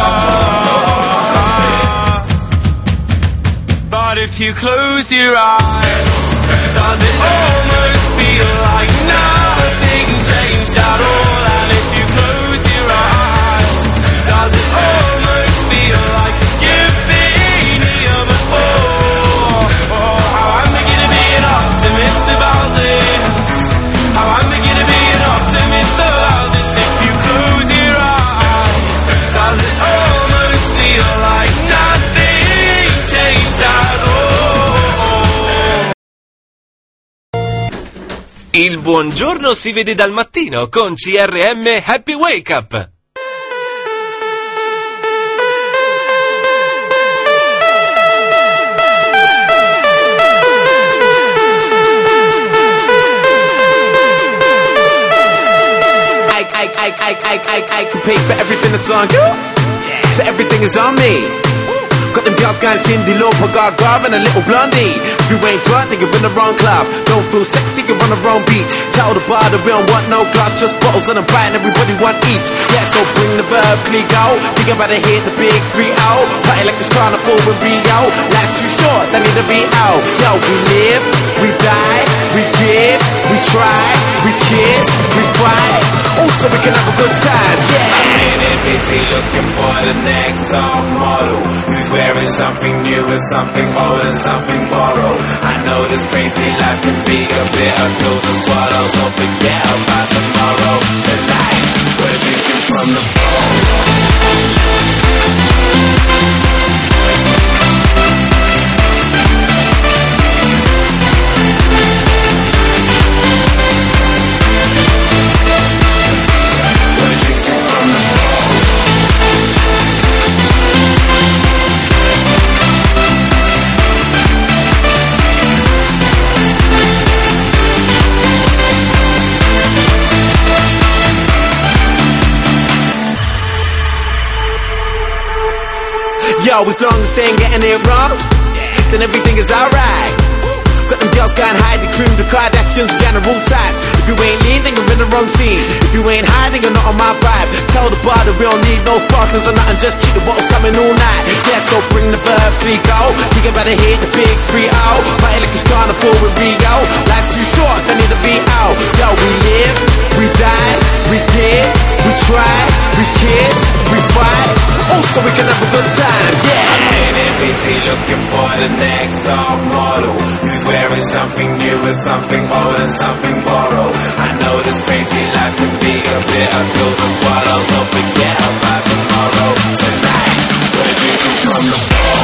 from above. But if you close your eyes, does it almost feel like nothing changed at all? And if you close your eyes, Does it almost feel like you've been here before? Oh, how I'm beginning to be an optimist about this. How I'm beginning to be an optimist about this. If you close your eyes, does it almost feel like nothing changed at all? Il buongiorno si vede dal mattino con CRM Happy Wake Up. I can pay for everything that's on you, so everything is on me. Got them girls going Cindy Lauper, Gaga and a little blondie. If you ain't drunk, then you're in the wrong club. Don't feel sexy, you're on the wrong beach. Tell the bar that we don't want no glass, just bottles and a bite and everybody want each. Yeah, so bring the verb, click out. Think about to hit the big 3-0. Party like this carnival in Rio. Life's too short, they need to be out. Yo, we live, we die, we give, we try, we kiss, we fight. Also we can have a good time, yeah. I'm really busy looking for the next top model who's wearing something new and something old and something borrowed. I know this crazy life can be a bitter pill to swallow, so forget about tomorrow. Tonight, we're drinking from the bowl. Yo, as long as they ain't getting it wrong, then everything is alright. Got them girls going high, the cream, the Kardashians, we got the rule ties. If you ain't lean, then you're in the wrong scene. If you ain't high, then you're not on my vibe. Tell the bar that we don't need no sparklers or nothing, just keep the bottles coming all night. Yeah, so bring the verb, free go. Think about to hit the big 3-0. Party like it's carnival in Rio. Life's too short, they need to be out. Yo, we live, we die, we give, we try, we kiss, we fight. Also we can have a good time, yeah. I'm really busy looking for the next top model who's wearing something new and something old and something borrowed. I know this crazy life can be a bitter pill to swallow, so forget about tomorrow. Tonight, we're drinking from the bowl.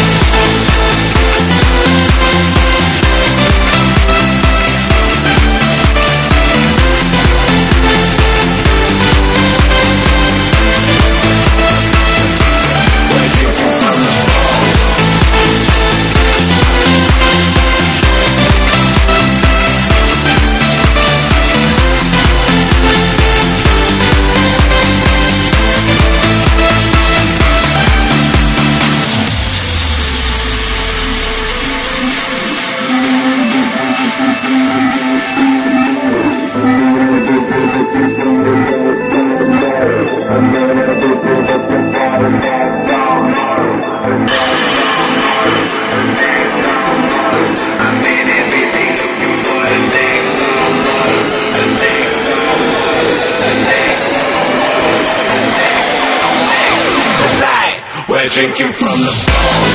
We're drinking from the bowl.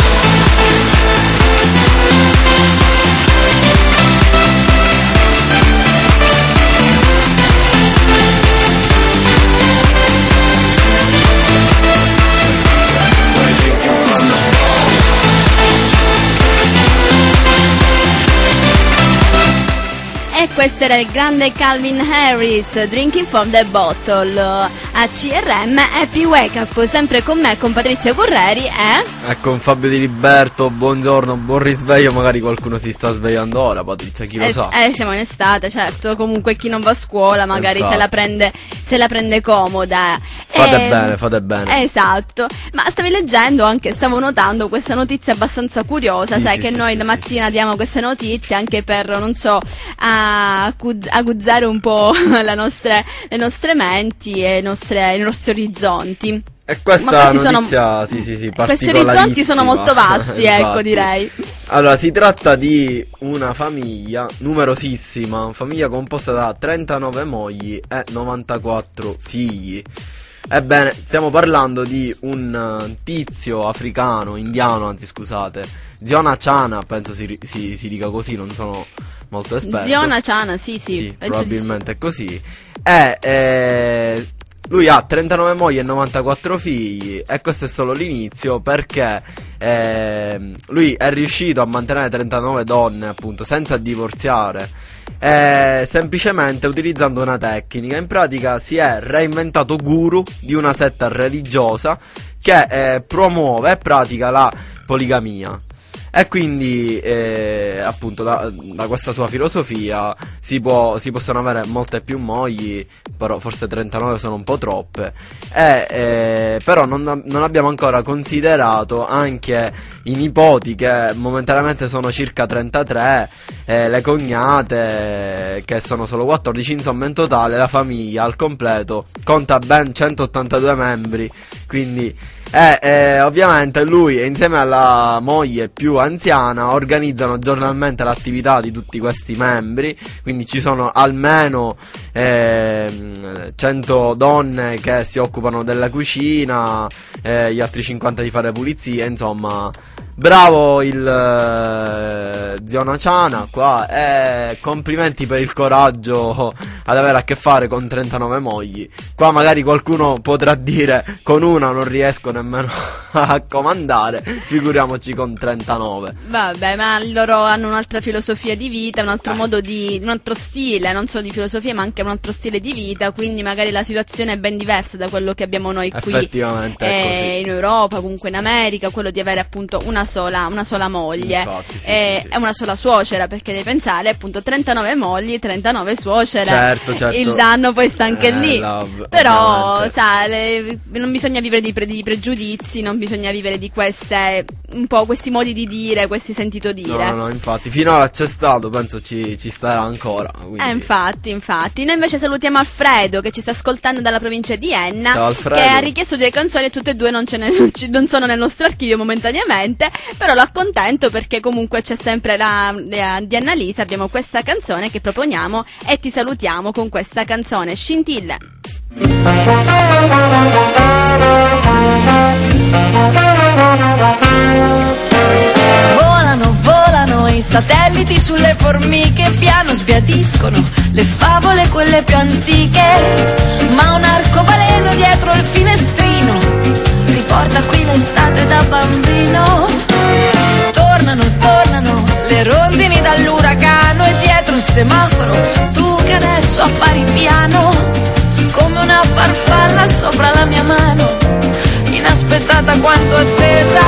E questo era il grande Calvin Harris, Drinking from the Bottle, a CRM Happy Wake Up, sempre con me, con Patrizia Correri e con Fabio Di Liberto. Buongiorno, buon risveglio, magari qualcuno si sta svegliando ora, Patrizia, chi lo sa. Siamo in estate, certo, comunque chi non va a scuola magari Esatto. se la prende comoda. Fate bene. Esatto, ma stavi leggendo anche, stavo notando questa notizia abbastanza curiosa, Sì, sai sì, che sì, noi sì, la mattina diamo queste notizie anche per, non so, aguzzare un po' le nostre menti e i nostri orizzonti. E questa notizia, sì, questi orizzonti sono molto vasti, ecco, direi. Allora, si tratta di una famiglia numerosissima, famiglia composta da 39 mogli e 94 figli. Ebbene, stiamo parlando di un tizio africano, indiano, anzi scusate, Ziona Chana, penso si dica così, non sono molto esperto. Ziona Chana, sì, probabilmente è così. Lui ha 39 mogli e 94 figli, e questo è solo l'inizio, perché lui è riuscito a mantenere 39 donne, appunto, senza divorziare, semplicemente utilizzando una tecnica. In pratica si è reinventato guru di una setta religiosa che promuove e pratica la poligamia. E quindi appunto da questa sua filosofia si possono avere molte più mogli, però forse 39 sono un po' troppe, però non abbiamo ancora considerato anche i nipoti, che momentaneamente sono circa 33, le cognate che sono solo 14, insomma in totale la famiglia al completo conta ben 182 membri, quindi ovviamente lui, insieme alla moglie più anziana, organizzano giornalmente l'attività di tutti questi membri, quindi ci sono almeno 100 donne che si occupano della cucina, gli altri 50 di fare pulizia, insomma. Bravo il Ziona Chana qua, e complimenti per il coraggio ad avere a che fare con 39 mogli. Qua magari qualcuno potrà dire: con una non riesco nemmeno a comandare, figuriamoci con 39. Vabbè, ma loro hanno un'altra filosofia di vita, un altro modo un altro stile, non solo di filosofia ma anche un altro stile di vita, quindi magari la situazione è ben diversa da quello che abbiamo noi qui. Effettivamente è così. In Europa, comunque in America, quello di avere appunto una sola moglie. Infatti, sì. È una sola suocera, perché devi pensare appunto 39 mogli, 39 suocere. Certo. Il danno poi sta anche lì. Però ovviamente. Non bisogna vivere di pregiudizi, non bisogna vivere di questi modi di dire, questi sentito dire. No, infatti finora c'è stato, penso ci starà ancora, quindi. Infatti. Noi invece salutiamo Alfredo, che ci sta ascoltando dalla provincia di Enna. Ciao, Alfredo. Che ha richiesto 2 canzoni e tutte e 2 non sono nel nostro archivio momentaneamente, però lo accontento perché comunque c'è sempre di Annalisa. Abbiamo questa canzone che proponiamo e ti salutiamo con questa canzone, Scintille. Volano i satelliti sulle formiche, piano sbiadiscono le favole quelle più antiche, ma un arcobaleno dietro il finestrino riporta qui l'estate da bambino. Tornano le rondini dall'uragano, e dietro il semaforo tu che adesso appari piano come una farfalla sopra la mia mano, inaspettata quanto attesa.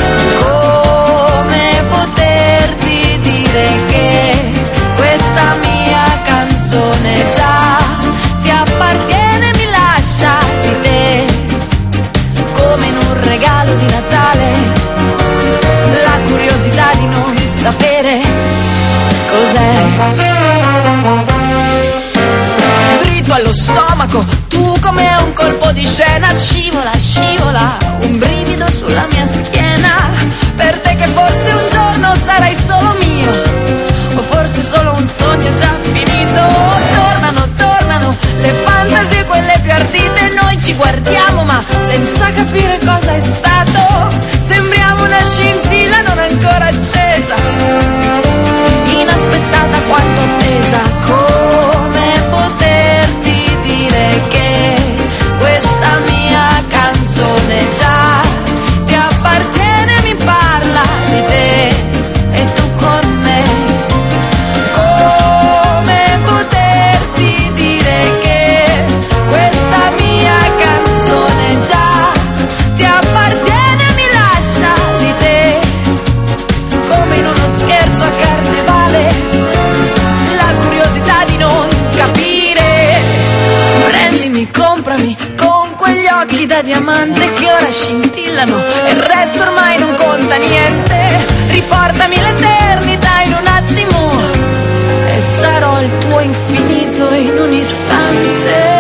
Come poterti dire che questa mia canzone già ti appartiene, mi lascia di te come in un regalo di Natale, la curiosità di non sapere cos'è. Dritto allo stomaco, tu come un colpo di scena, scivola, un brivido sulla mia schiena, per te che forse un giorno sarai solo mio, o forse solo un sogno già finito. Tornano le fantasie quelle più ardite, noi ci guardiamo ma senza capire cosa è stato, sembriamo una scintilla non ancora accesa, inaspettata quanto attesa. Come poterti dire che questa mia canzone già ti appartiene, mi parla di te e tu con me. Come poterti dire che questa mia canzone già ti appartiene, mi lascia di te come in uno scherzo a carnevale, la curiosità di non capire. Prendimi, comprami con quegli occhi da diamante che ora scintillano e il resto ormai non conta niente. Riportami l'eternità in un attimo e sarò il tuo infinito in un istante.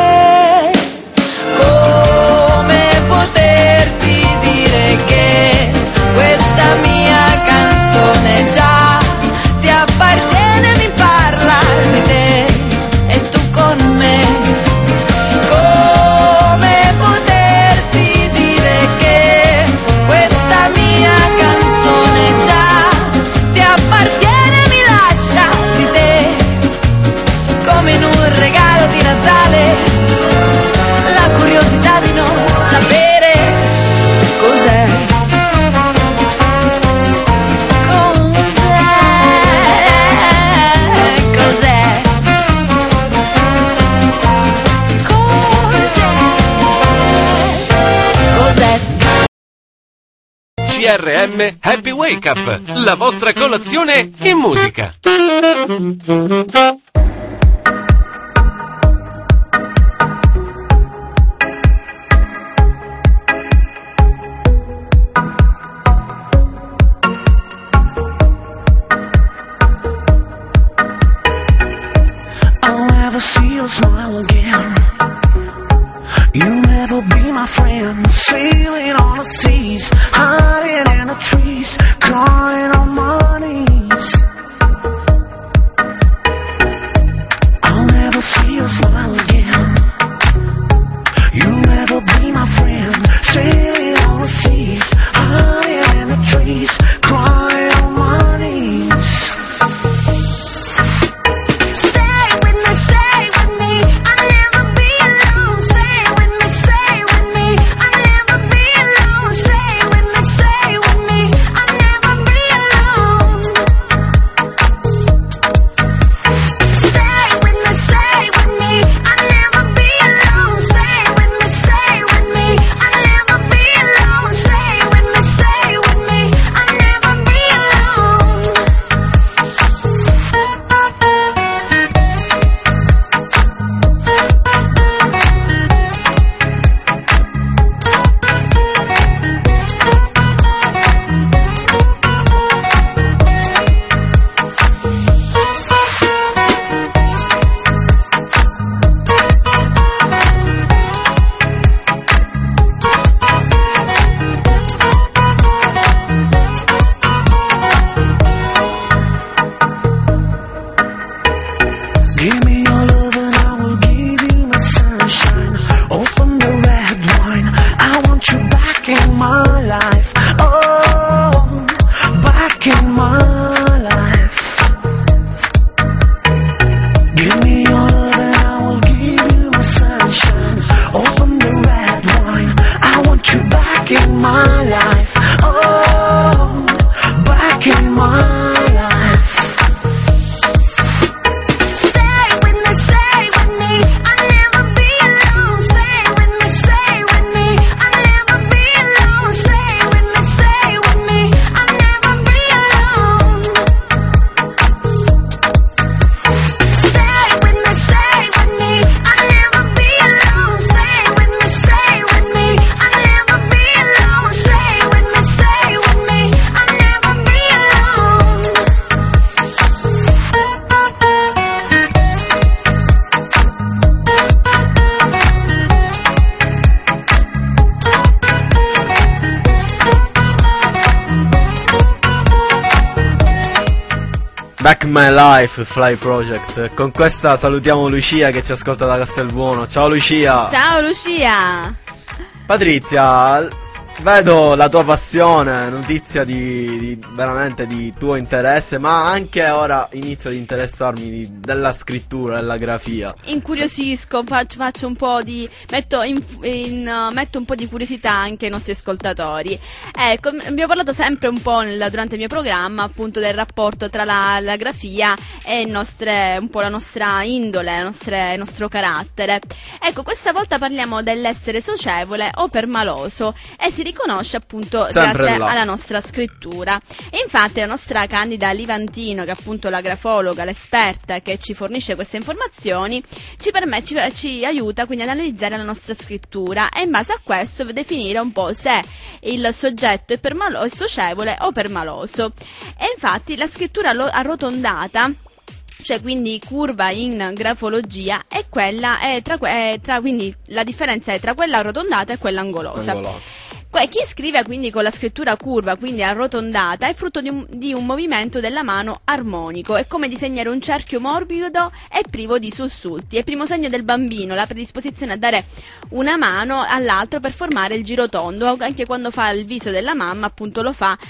Come poterti dire che questa mia canzone già ti appartiene, mi parla di te e tu con me. Come CRM Happy Wake Up, la vostra colazione in musica. I'll never see your smile again. You'll never be my friend. Sailing on the seas, hiding in the trees, crying on my knees. I'll never see your smile again. You'll never be my friend. Sailing on the seas, hiding in the trees, crying on my knees. Give me your love and I will give you my sunshine. Open the red wine, I want you back in my life. Oh, back in my life. Give me your love and I will give you my sunshine. Open the red wine, I want you back in my life. Oh, back in my life. Back My Life, Fly Project. Con questa salutiamo Lucia che ci ascolta da Castelbuono. Ciao Lucia. Ciao Lucia. Patrizia, vedo la tua passione, notizia di veramente di tuo interesse, ma anche ora inizio ad interessarmi della scrittura, della grafia. Incuriosisco, faccio un po' di metto un po' di curiosità anche ai nostri ascoltatori. Ecco, abbiamo parlato sempre un po' durante il mio programma appunto del rapporto tra la grafia e un po' la nostra indole, il nostro carattere. Ecco, questa volta parliamo dell'essere socievole o permaloso e si riconosce appunto sempre grazie là alla nostra scrittura. E infatti la nostra Candida Livantino, che è appunto la grafologa, l'esperta che ci fornisce queste informazioni, ci aiuta quindi ad analizzare la nostra scrittura e in base a questo definire un po' se il soggetto è socievole o permaloso. E infatti la scrittura arrotondata, cioè quindi curva in grafologia, quindi la differenza è tra quella arrotondata e quella angolosa. Chi scrive quindi con la scrittura curva, quindi arrotondata, è frutto di un movimento della mano armonico. È come disegnare un cerchio morbido e privo di sussulti. È il primo segno del bambino, la predisposizione a dare una mano all'altro per formare il giro tondo. Anche quando fa il viso della mamma, appunto lo fa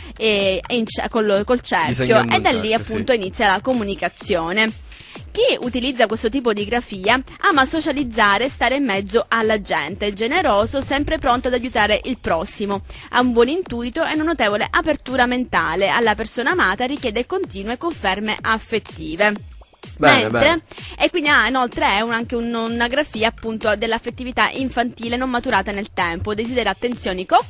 col cerchio, e da lì appunto inizia la comunicazione. Chi utilizza questo tipo di grafia ama socializzare e stare in mezzo alla gente, è generoso, sempre pronto ad aiutare il prossimo, ha un buon intuito e una notevole apertura mentale, alla persona amata richiede continue conferme affettive. Bene. E quindi inoltre è anche una grafia appunto dell'affettività infantile non maturata nel tempo, desidera attenzioni, coccole e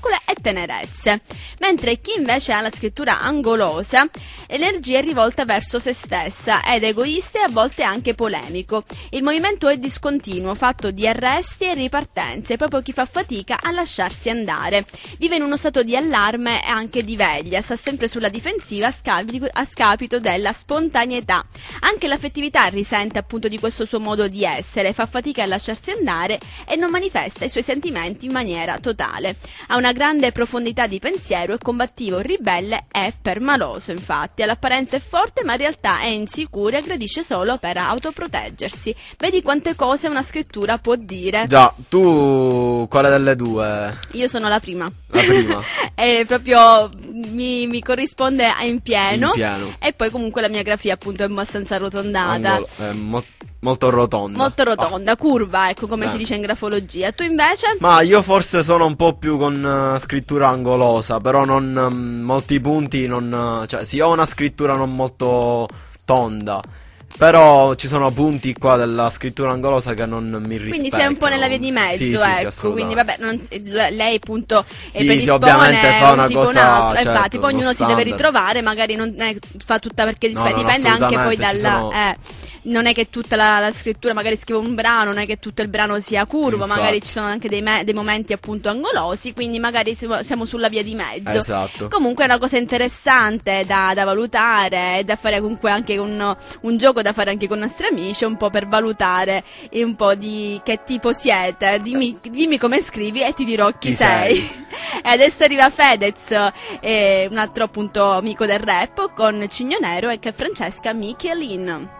tenerezze. Mentre chi invece ha la scrittura angolosa, l'energia è rivolta verso se stessa ed egoista e a volte anche polemico. Il movimento è discontinuo, fatto di arresti e ripartenze, proprio chi fa fatica a lasciarsi andare. Vive in uno stato di allarme e anche di veglia, sta sempre sulla difensiva a scapito della spontaneità. Anche l'affettività risente appunto di questo suo modo di essere, fa fatica a lasciarsi andare e non manifesta i suoi sentimenti in maniera totale. Ha una grande profondità di pensiero, è combattivo, ribelle e permaloso, infatti. All'apparenza è forte ma in realtà è insicuro e aggredisce solo per autoproteggersi. Vedi quante cose una scrittura può dire. Già, tu quale delle due? Io sono la prima. La prima. E proprio mi corrisponde in pieno. In pieno. E poi comunque la mia grafia appunto è abbastanza arrotondata. Molto rotonda. Molto rotonda, curva, ecco, come si dice in grafologia. Tu invece? Ma io forse sono un po' più con scrittura angolosa, però non molti punti non, cioè sì, ho una scrittura non molto tonda. Però ci sono punti qua della scrittura angolosa che non mi rispecchiano. Quindi sei un po' nella via di mezzo, ecco. Sì, quindi vabbè, lei appunto sì, ovviamente fa una cosa, certo, infatti poi ognuno si deve ritrovare, magari non fa tutta perché dipende anche poi dalla non è che tutta la scrittura, magari scrivo un brano, non è che tutto il brano sia curvo, infatti. Magari ci sono anche dei momenti appunto angolosi, quindi magari siamo sulla via di mezzo. Esatto. Comunque è una cosa interessante da valutare e da fare comunque anche un gioco da fare anche con i nostri amici, un po' per valutare un po' di che tipo siete. Dimmi come scrivi e ti dirò chi sei. E adesso arriva Fedez, un altro appunto amico del rap, con Cigno Nero e che Francesca Michelin.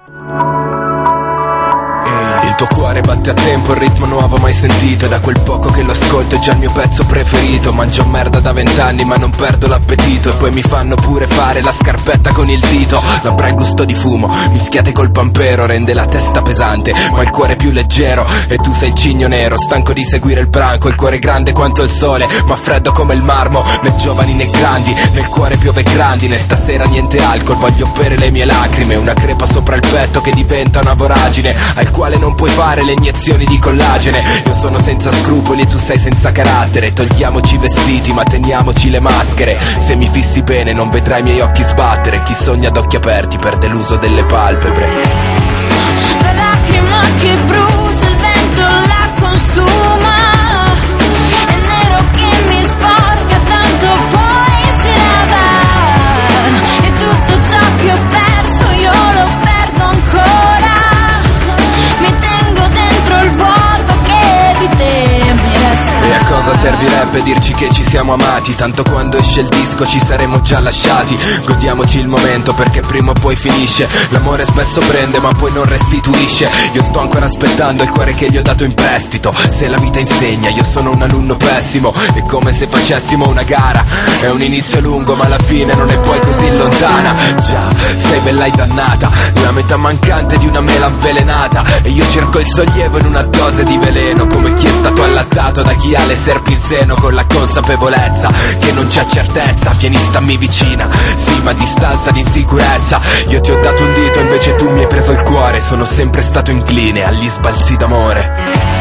Il tuo cuore batte a tempo, il ritmo nuovo mai sentito. Da quel poco che lo ascolto è già il mio pezzo preferito. Mangio merda da 20 anni ma non perdo l'appetito. E poi mi fanno pure fare la scarpetta con il dito. Labbra il gusto di fumo, mischiate col pampero, rende la testa pesante ma il cuore più leggero. E tu sei il cigno nero, stanco di seguire il branco. Il cuore grande quanto il sole, ma freddo come il marmo. Né giovani né grandi, nel cuore piove grandine. Stasera niente alcol, voglio bere le mie lacrime. Una crepa sopra il petto che diventa una voragine, al quale non puoi fare le iniezioni di collagene. Io sono senza scrupoli e tu sei senza carattere. Togliamoci i vestiti ma teniamoci le maschere. Se mi fissi bene non vedrai i miei occhi sbattere. Chi sogna ad occhi aperti perde l'uso delle palpebre. La lacrima che brucia, il vento la consuma. È nero che mi sporca, tanto poi se ne va. E tutto ciò che ho perso io lo perdo ancora. Mi tengo dentro il vuoto che di te mi resta. E a cosa servirebbe dirci che ci siamo amati? Tanto quando esce il disco ci saremo già lasciati. Godiamoci il momento perché prima o poi finisce. L'amore spesso prende ma poi non restituisce. Io sto ancora aspettando il cuore che gli ho dato in prestito. Se la vita insegna io sono un alunno pessimo. È come se facessimo una gara. È un inizio lungo ma la fine non è poi così lontana. Già, sei bella e dannata, la metà mancante di una mela avvelenata. E io cerco il sollievo in una dose di veleno, come chi è stato allattato da chi ha le serpi in seno, con la consapevolezza che non c'è certezza. Vieni, stammi vicina, sì ma a distanza di insicurezza. Io ti ho dato un dito invece tu mi hai preso il cuore. Sono sempre stato incline agli sbalzi d'amore.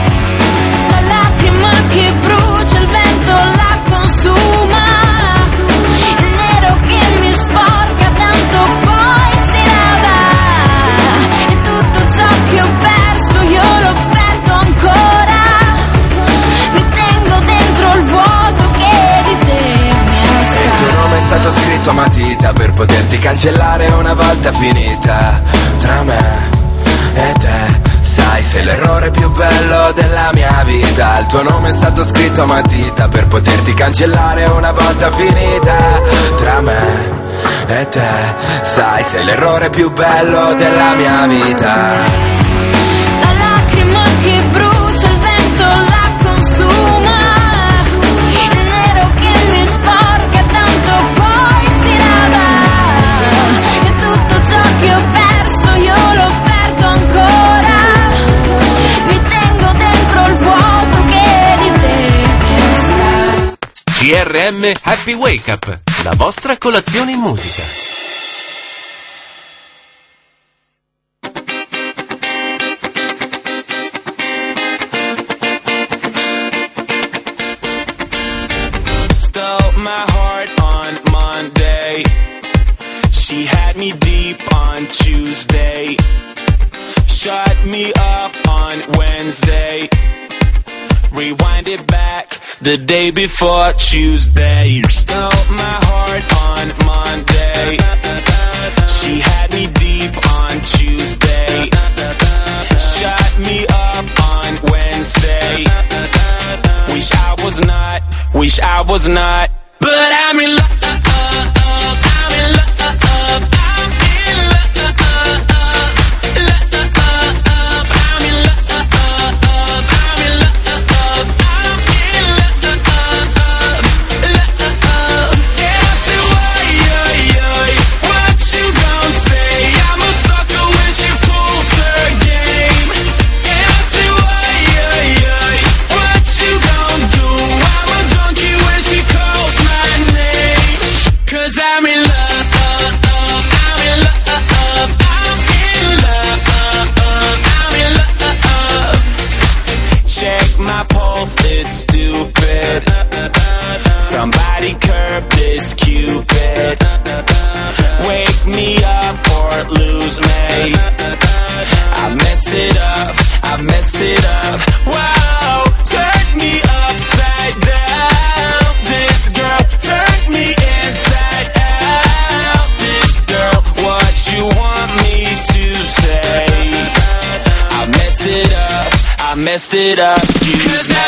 La lacrima che brucia, il vento la consuma. Il nero che mi sporca, tanto poi se ne va. E tutto ciò che ho perso io lo perdo ancora. Mi tengo dentro il vuoto che di te mi resta. Il tuo nome è stato scritto a matita per poterti cancellare una volta finita. Tra me e te, sai, sei l'errore più bello della mia vita. Il tuo nome è stato scritto a matita per poterti cancellare una volta finita. Tra me e te, sai, sei l'errore più bello della mia vita. La lacrima che brucia, il vento la consuma. Il nero che mi sporca, tanto poi si lava. E tutto ciò che ho perso io lo perdo ancora. Mi tengo dentro il vuoto che di te mi resta. CRM Happy Wake Up, la vostra colazione in musica. Monday. She had me deep on Tuesday. Shut me up on Wednesday. Rewind it back the day before Tuesday. Stole my heart on Monday. She had me deep on Tuesday. Shut me up on Wednesday. Wish I was not, but I'm in love. I'm in love. It's stupid. Somebody curb this Cupid. Wake me up or lose me. I messed it up. Wow, turn me upside down. This girl turned me inside out. This girl, what you want me to say? I messed it up. Excuse me.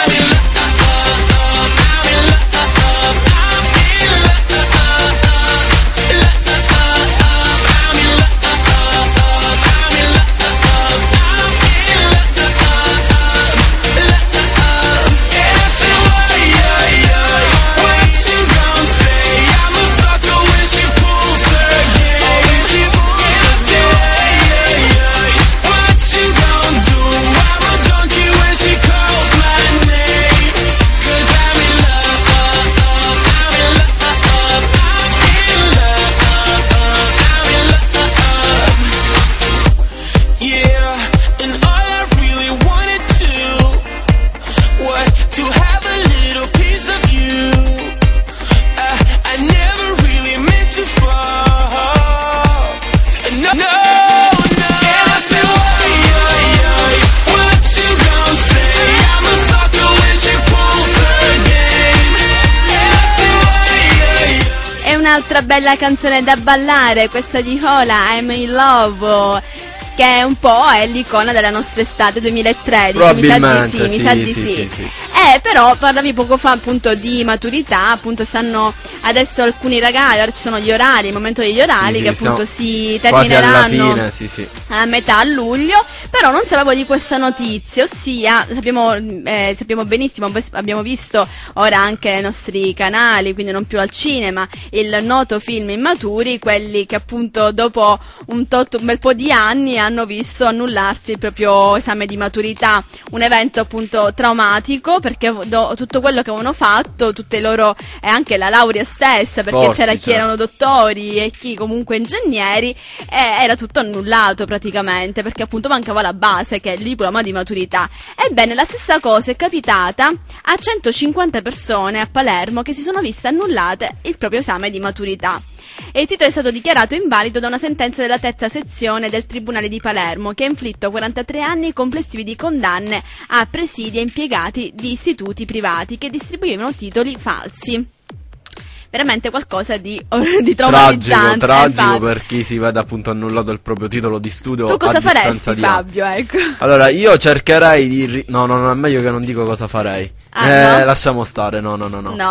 Un'altra bella canzone da ballare, questa di Hola, I'm in Love, che è un po' l'icona della nostra estate 2013. Probabilmente, mi sa di sì. Però parlavi poco fa appunto di maturità, appunto stanno adesso alcuni ragazzi, ora ci sono gli orari, il momento degli orari che appunto si termineranno quasi alla fine, a metà luglio, però non sapevo di questa notizia, ossia sappiamo benissimo, abbiamo visto ora anche nei nostri canali, quindi non più al cinema, il noto film Immaturi, quelli che appunto dopo un bel po' di anni hanno visto annullarsi il proprio esame di maturità, un evento appunto traumatico, perché tutto quello che avevano fatto, tutte loro e anche la laurea stessa, perché c'era chi erano dottori e chi comunque ingegneri, era tutto annullato praticamente, perché appunto mancava la base, che è il diploma di maturità. Ebbene, la stessa cosa è capitata a 150 persone a Palermo che si sono viste annullate il proprio esame di maturità. E il titolo è stato dichiarato invalido da una sentenza della terza sezione del Tribunale di Palermo, che ha inflitto 43 anni complessivi di condanne a presidi e impiegati di istituti privati che distribuivano titoli falsi. Veramente qualcosa di traumatizzante. Tragico per chi si vede appunto annullato il proprio titolo di studio. Tu cosa a distanza faresti, di Fabio? Ecco. Allora, io cercherei di no, è meglio che non dico cosa farei. No? Lasciamo stare, no,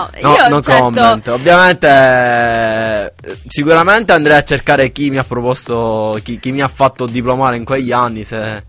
io certo... comment. Ovviamente sicuramente andrei a cercare chi mi ha proposto, chi mi ha fatto diplomare in quegli anni,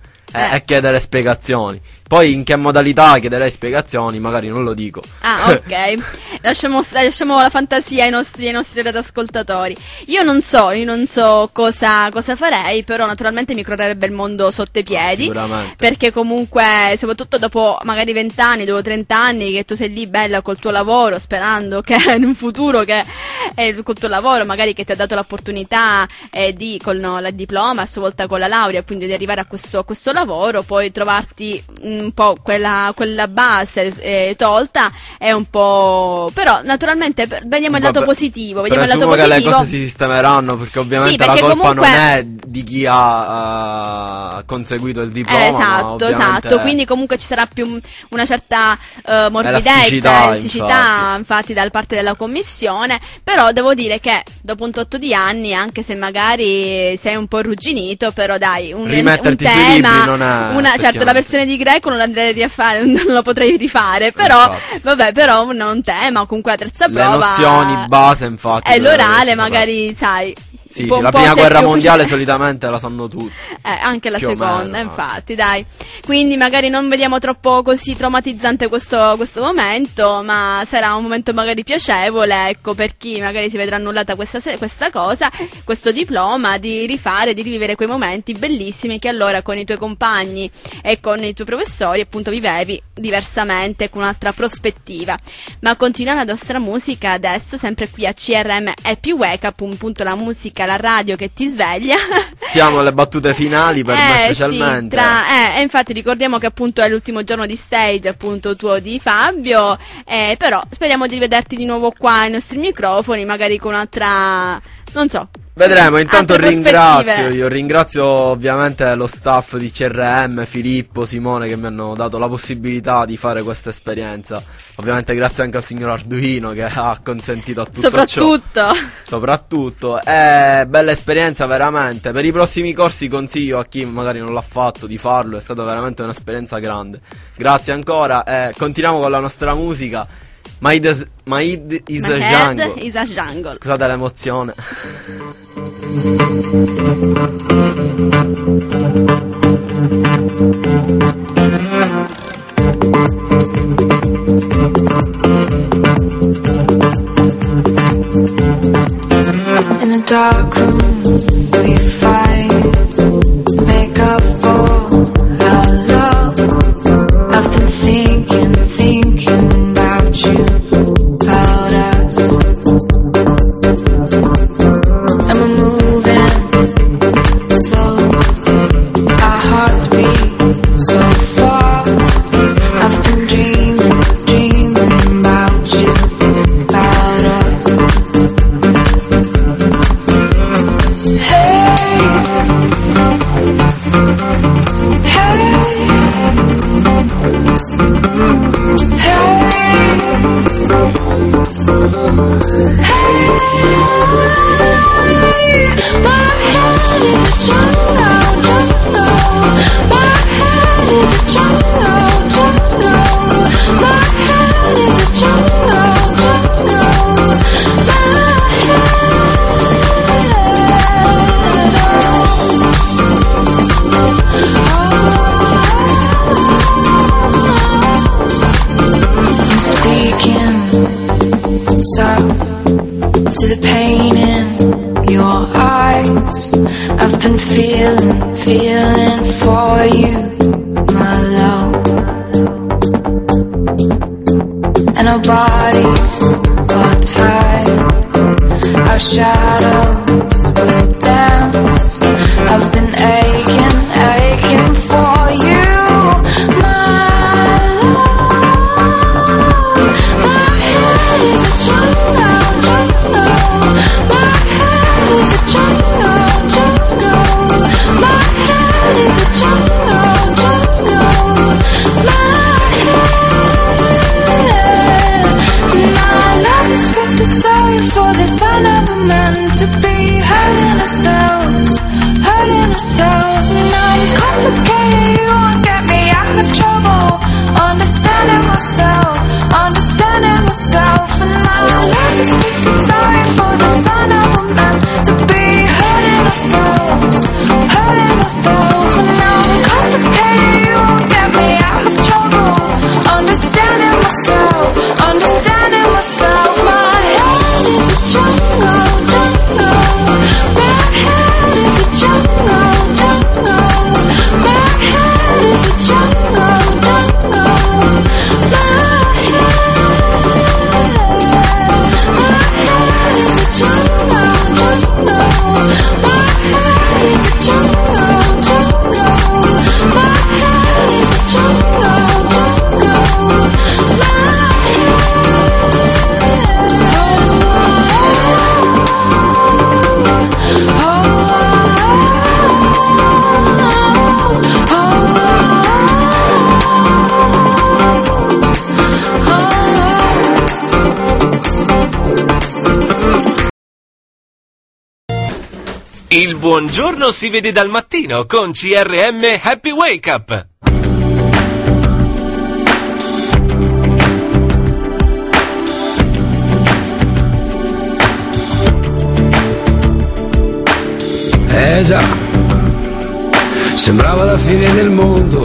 e chiedere spiegazioni. Poi in che modalità chiederei spiegazioni magari non lo dico. Ok. lasciamo la fantasia ai nostri radioascoltatori. Io non so cosa farei, però naturalmente mi crollerebbe il mondo sotto i piedi. Sicuramente. Perché comunque, soprattutto dopo magari 20 anni, dopo 30 anni, che tu sei lì bella col tuo lavoro, sperando che in un futuro che col tuo lavoro magari che ti ha dato l'opportunità con il diploma, a sua volta con la laurea, quindi di arrivare a questo lavoro, poi trovarti un po' quella base tolta è un po', però naturalmente vediamo il lato positivo, vediamo il lato presumo positivo che le cose si sistemeranno, perché ovviamente sì, perché la colpa comunque non è di chi ha conseguito il diploma, esatto, quindi comunque ci sarà più una certa morbidezza, elasticità, infatti dal parte della commissione, però devo dire che dopo un tot di anni, anche se magari sei un po' arrugginito, però dai, un rimetterti tema, sui libri non è certo la versione di Greco non andrei a rifare, non lo potrei rifare, però vabbè, però un tema, comunque la terza prova, le nozioni base infatti è l'orale, magari sai. Sì, la prima guerra mondiale solitamente la sanno tutti. Anche la seconda, infatti, dai. Quindi magari non vediamo troppo così traumatizzante questo momento, ma sarà un momento magari piacevole, ecco, per chi magari si vedrà annullata questa cosa, questo diploma, di rivivere quei momenti bellissimi che allora con i tuoi compagni e con i tuoi professori appunto vivevi diversamente, con un'altra prospettiva. Ma continua la nostra musica adesso, sempre qui a CRM Happy Wake Up, appunto la musica, la radio che ti sveglia. Siamo alle battute finali per me specialmente. Sì, infatti ricordiamo che appunto è l'ultimo giorno di stage appunto tuo di Fabio, però speriamo di vederti di nuovo qua ai nostri microfoni, magari con un'altra, non so. Vedremo, intanto ringrazio ovviamente lo staff di CRM, Filippo, Simone, che mi hanno dato la possibilità di fare questa esperienza. Ovviamente grazie anche al signor Arduino che ha consentito a tutto soprattutto bella esperienza veramente. Per i prossimi corsi consiglio a chi magari non l'ha fatto di farlo, è stata veramente un'esperienza grande. Grazie ancora, continuiamo con la nostra musica. My head is a jungle. Scusate l'emozione. In a dark room we fight, make up for our love. I've been thinking about you, about us. And we're moving slow, our hearts beat so fast. I've been dreaming about you, about us. To the pain in your eyes, I've been feeling for you, my love. And our bodies are tied, our shadows will dance. I've been aching for you, my love. My head is a jungle. My head is a jungle. My head is a jungle. My head. My love is supposed to sorry for this. I never meant to be hurting ourselves. And I'm complicated. You won't get me out of trouble. Understanding myself. And my love is supposed to sorry for this. I never meant to be hurting ourselves. And I'm complicated. You won't get me out of trouble. Understanding myself. My head is a jungle. My head is a jungle. My head Il buongiorno si vede dal mattino con CRM Happy Wake Up. Già, sembrava la fine del mondo,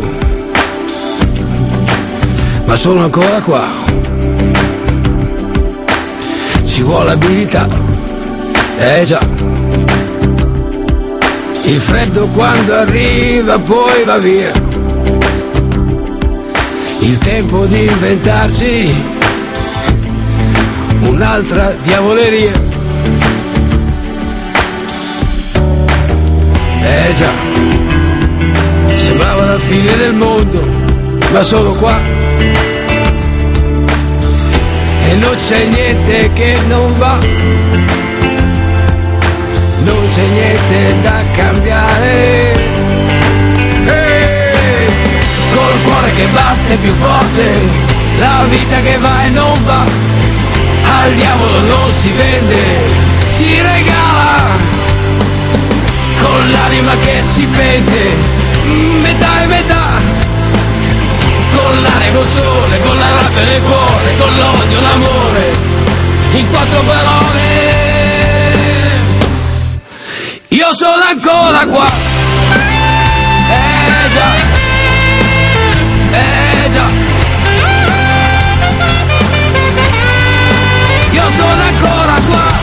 ma sono ancora qua. Ci vuole abilità, già. Il freddo quando arriva poi va via. Il tempo di inventarsi un'altra diavoleria. Già, sembrava la fine del mondo, ma sono qua. E non c'è niente che non va, non c'è niente da cambiare. Col cuore che batte più forte, la vita che va e non va, al diavolo non si vende, si regala. Con l'anima che si pente, metà e metà. Con l'aria, col sole, con la rabbia nel cuore, con l'odio, l'amore, in 4 parole. Io sono ancora qua. Già, già. Io sono ancora qua.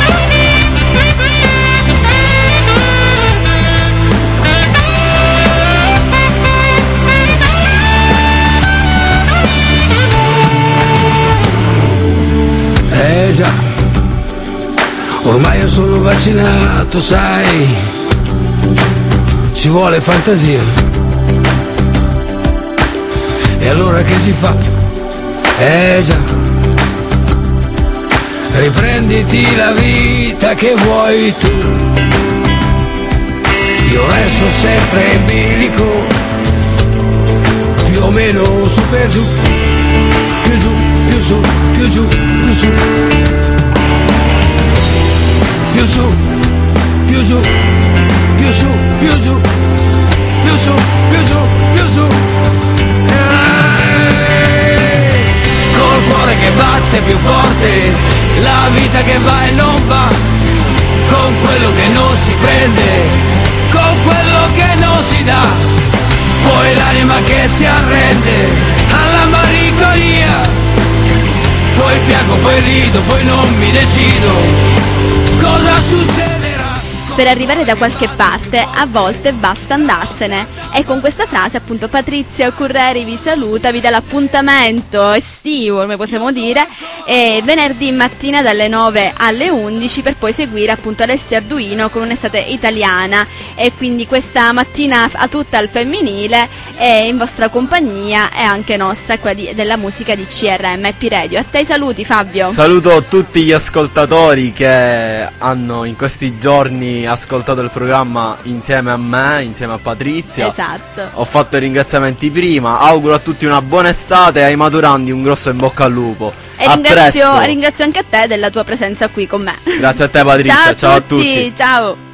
Già, ormai io sono vaccinato, sai, ci vuole fantasia. E allora che si fa? Già, riprenditi la vita che vuoi tu. Io resto sempre in bilico, più o meno su per giù, più giù, più su, più giù, più su. Più su, più giù, più su, più giù, più su, più giù, più su. Col cuore che batte più forte, la vita che va e non va, con quello che non si prende, con quello che non si dà, poi l'anima che si arrende alla malinconia. Poi piango, poi rido, poi non mi decido cosa succederà. Per arrivare da qualche parte a volte basta andarsene, e con questa frase appunto Patrizia Curreri vi saluta, vi dà l'appuntamento estivo, come possiamo dire, venerdì mattina dalle 9 alle 11 per poi seguire appunto Alessia Arduino con un'estate italiana, e quindi questa mattina a tutta al femminile è in vostra compagnia e anche nostra, quella della musica di CRM Happy Radio. A te i saluti, Fabio. Saluto tutti gli ascoltatori che hanno in questi giorni ascoltato il programma insieme a me, insieme a Patrizia. Esatto. Ho fatto i ringraziamenti prima. Auguro a tutti una buona estate e ai maturandi un grosso in bocca al lupo. E ringrazio anche a te della tua presenza qui con me. Grazie a te, Patrizia. Ciao a tutti. Ciao.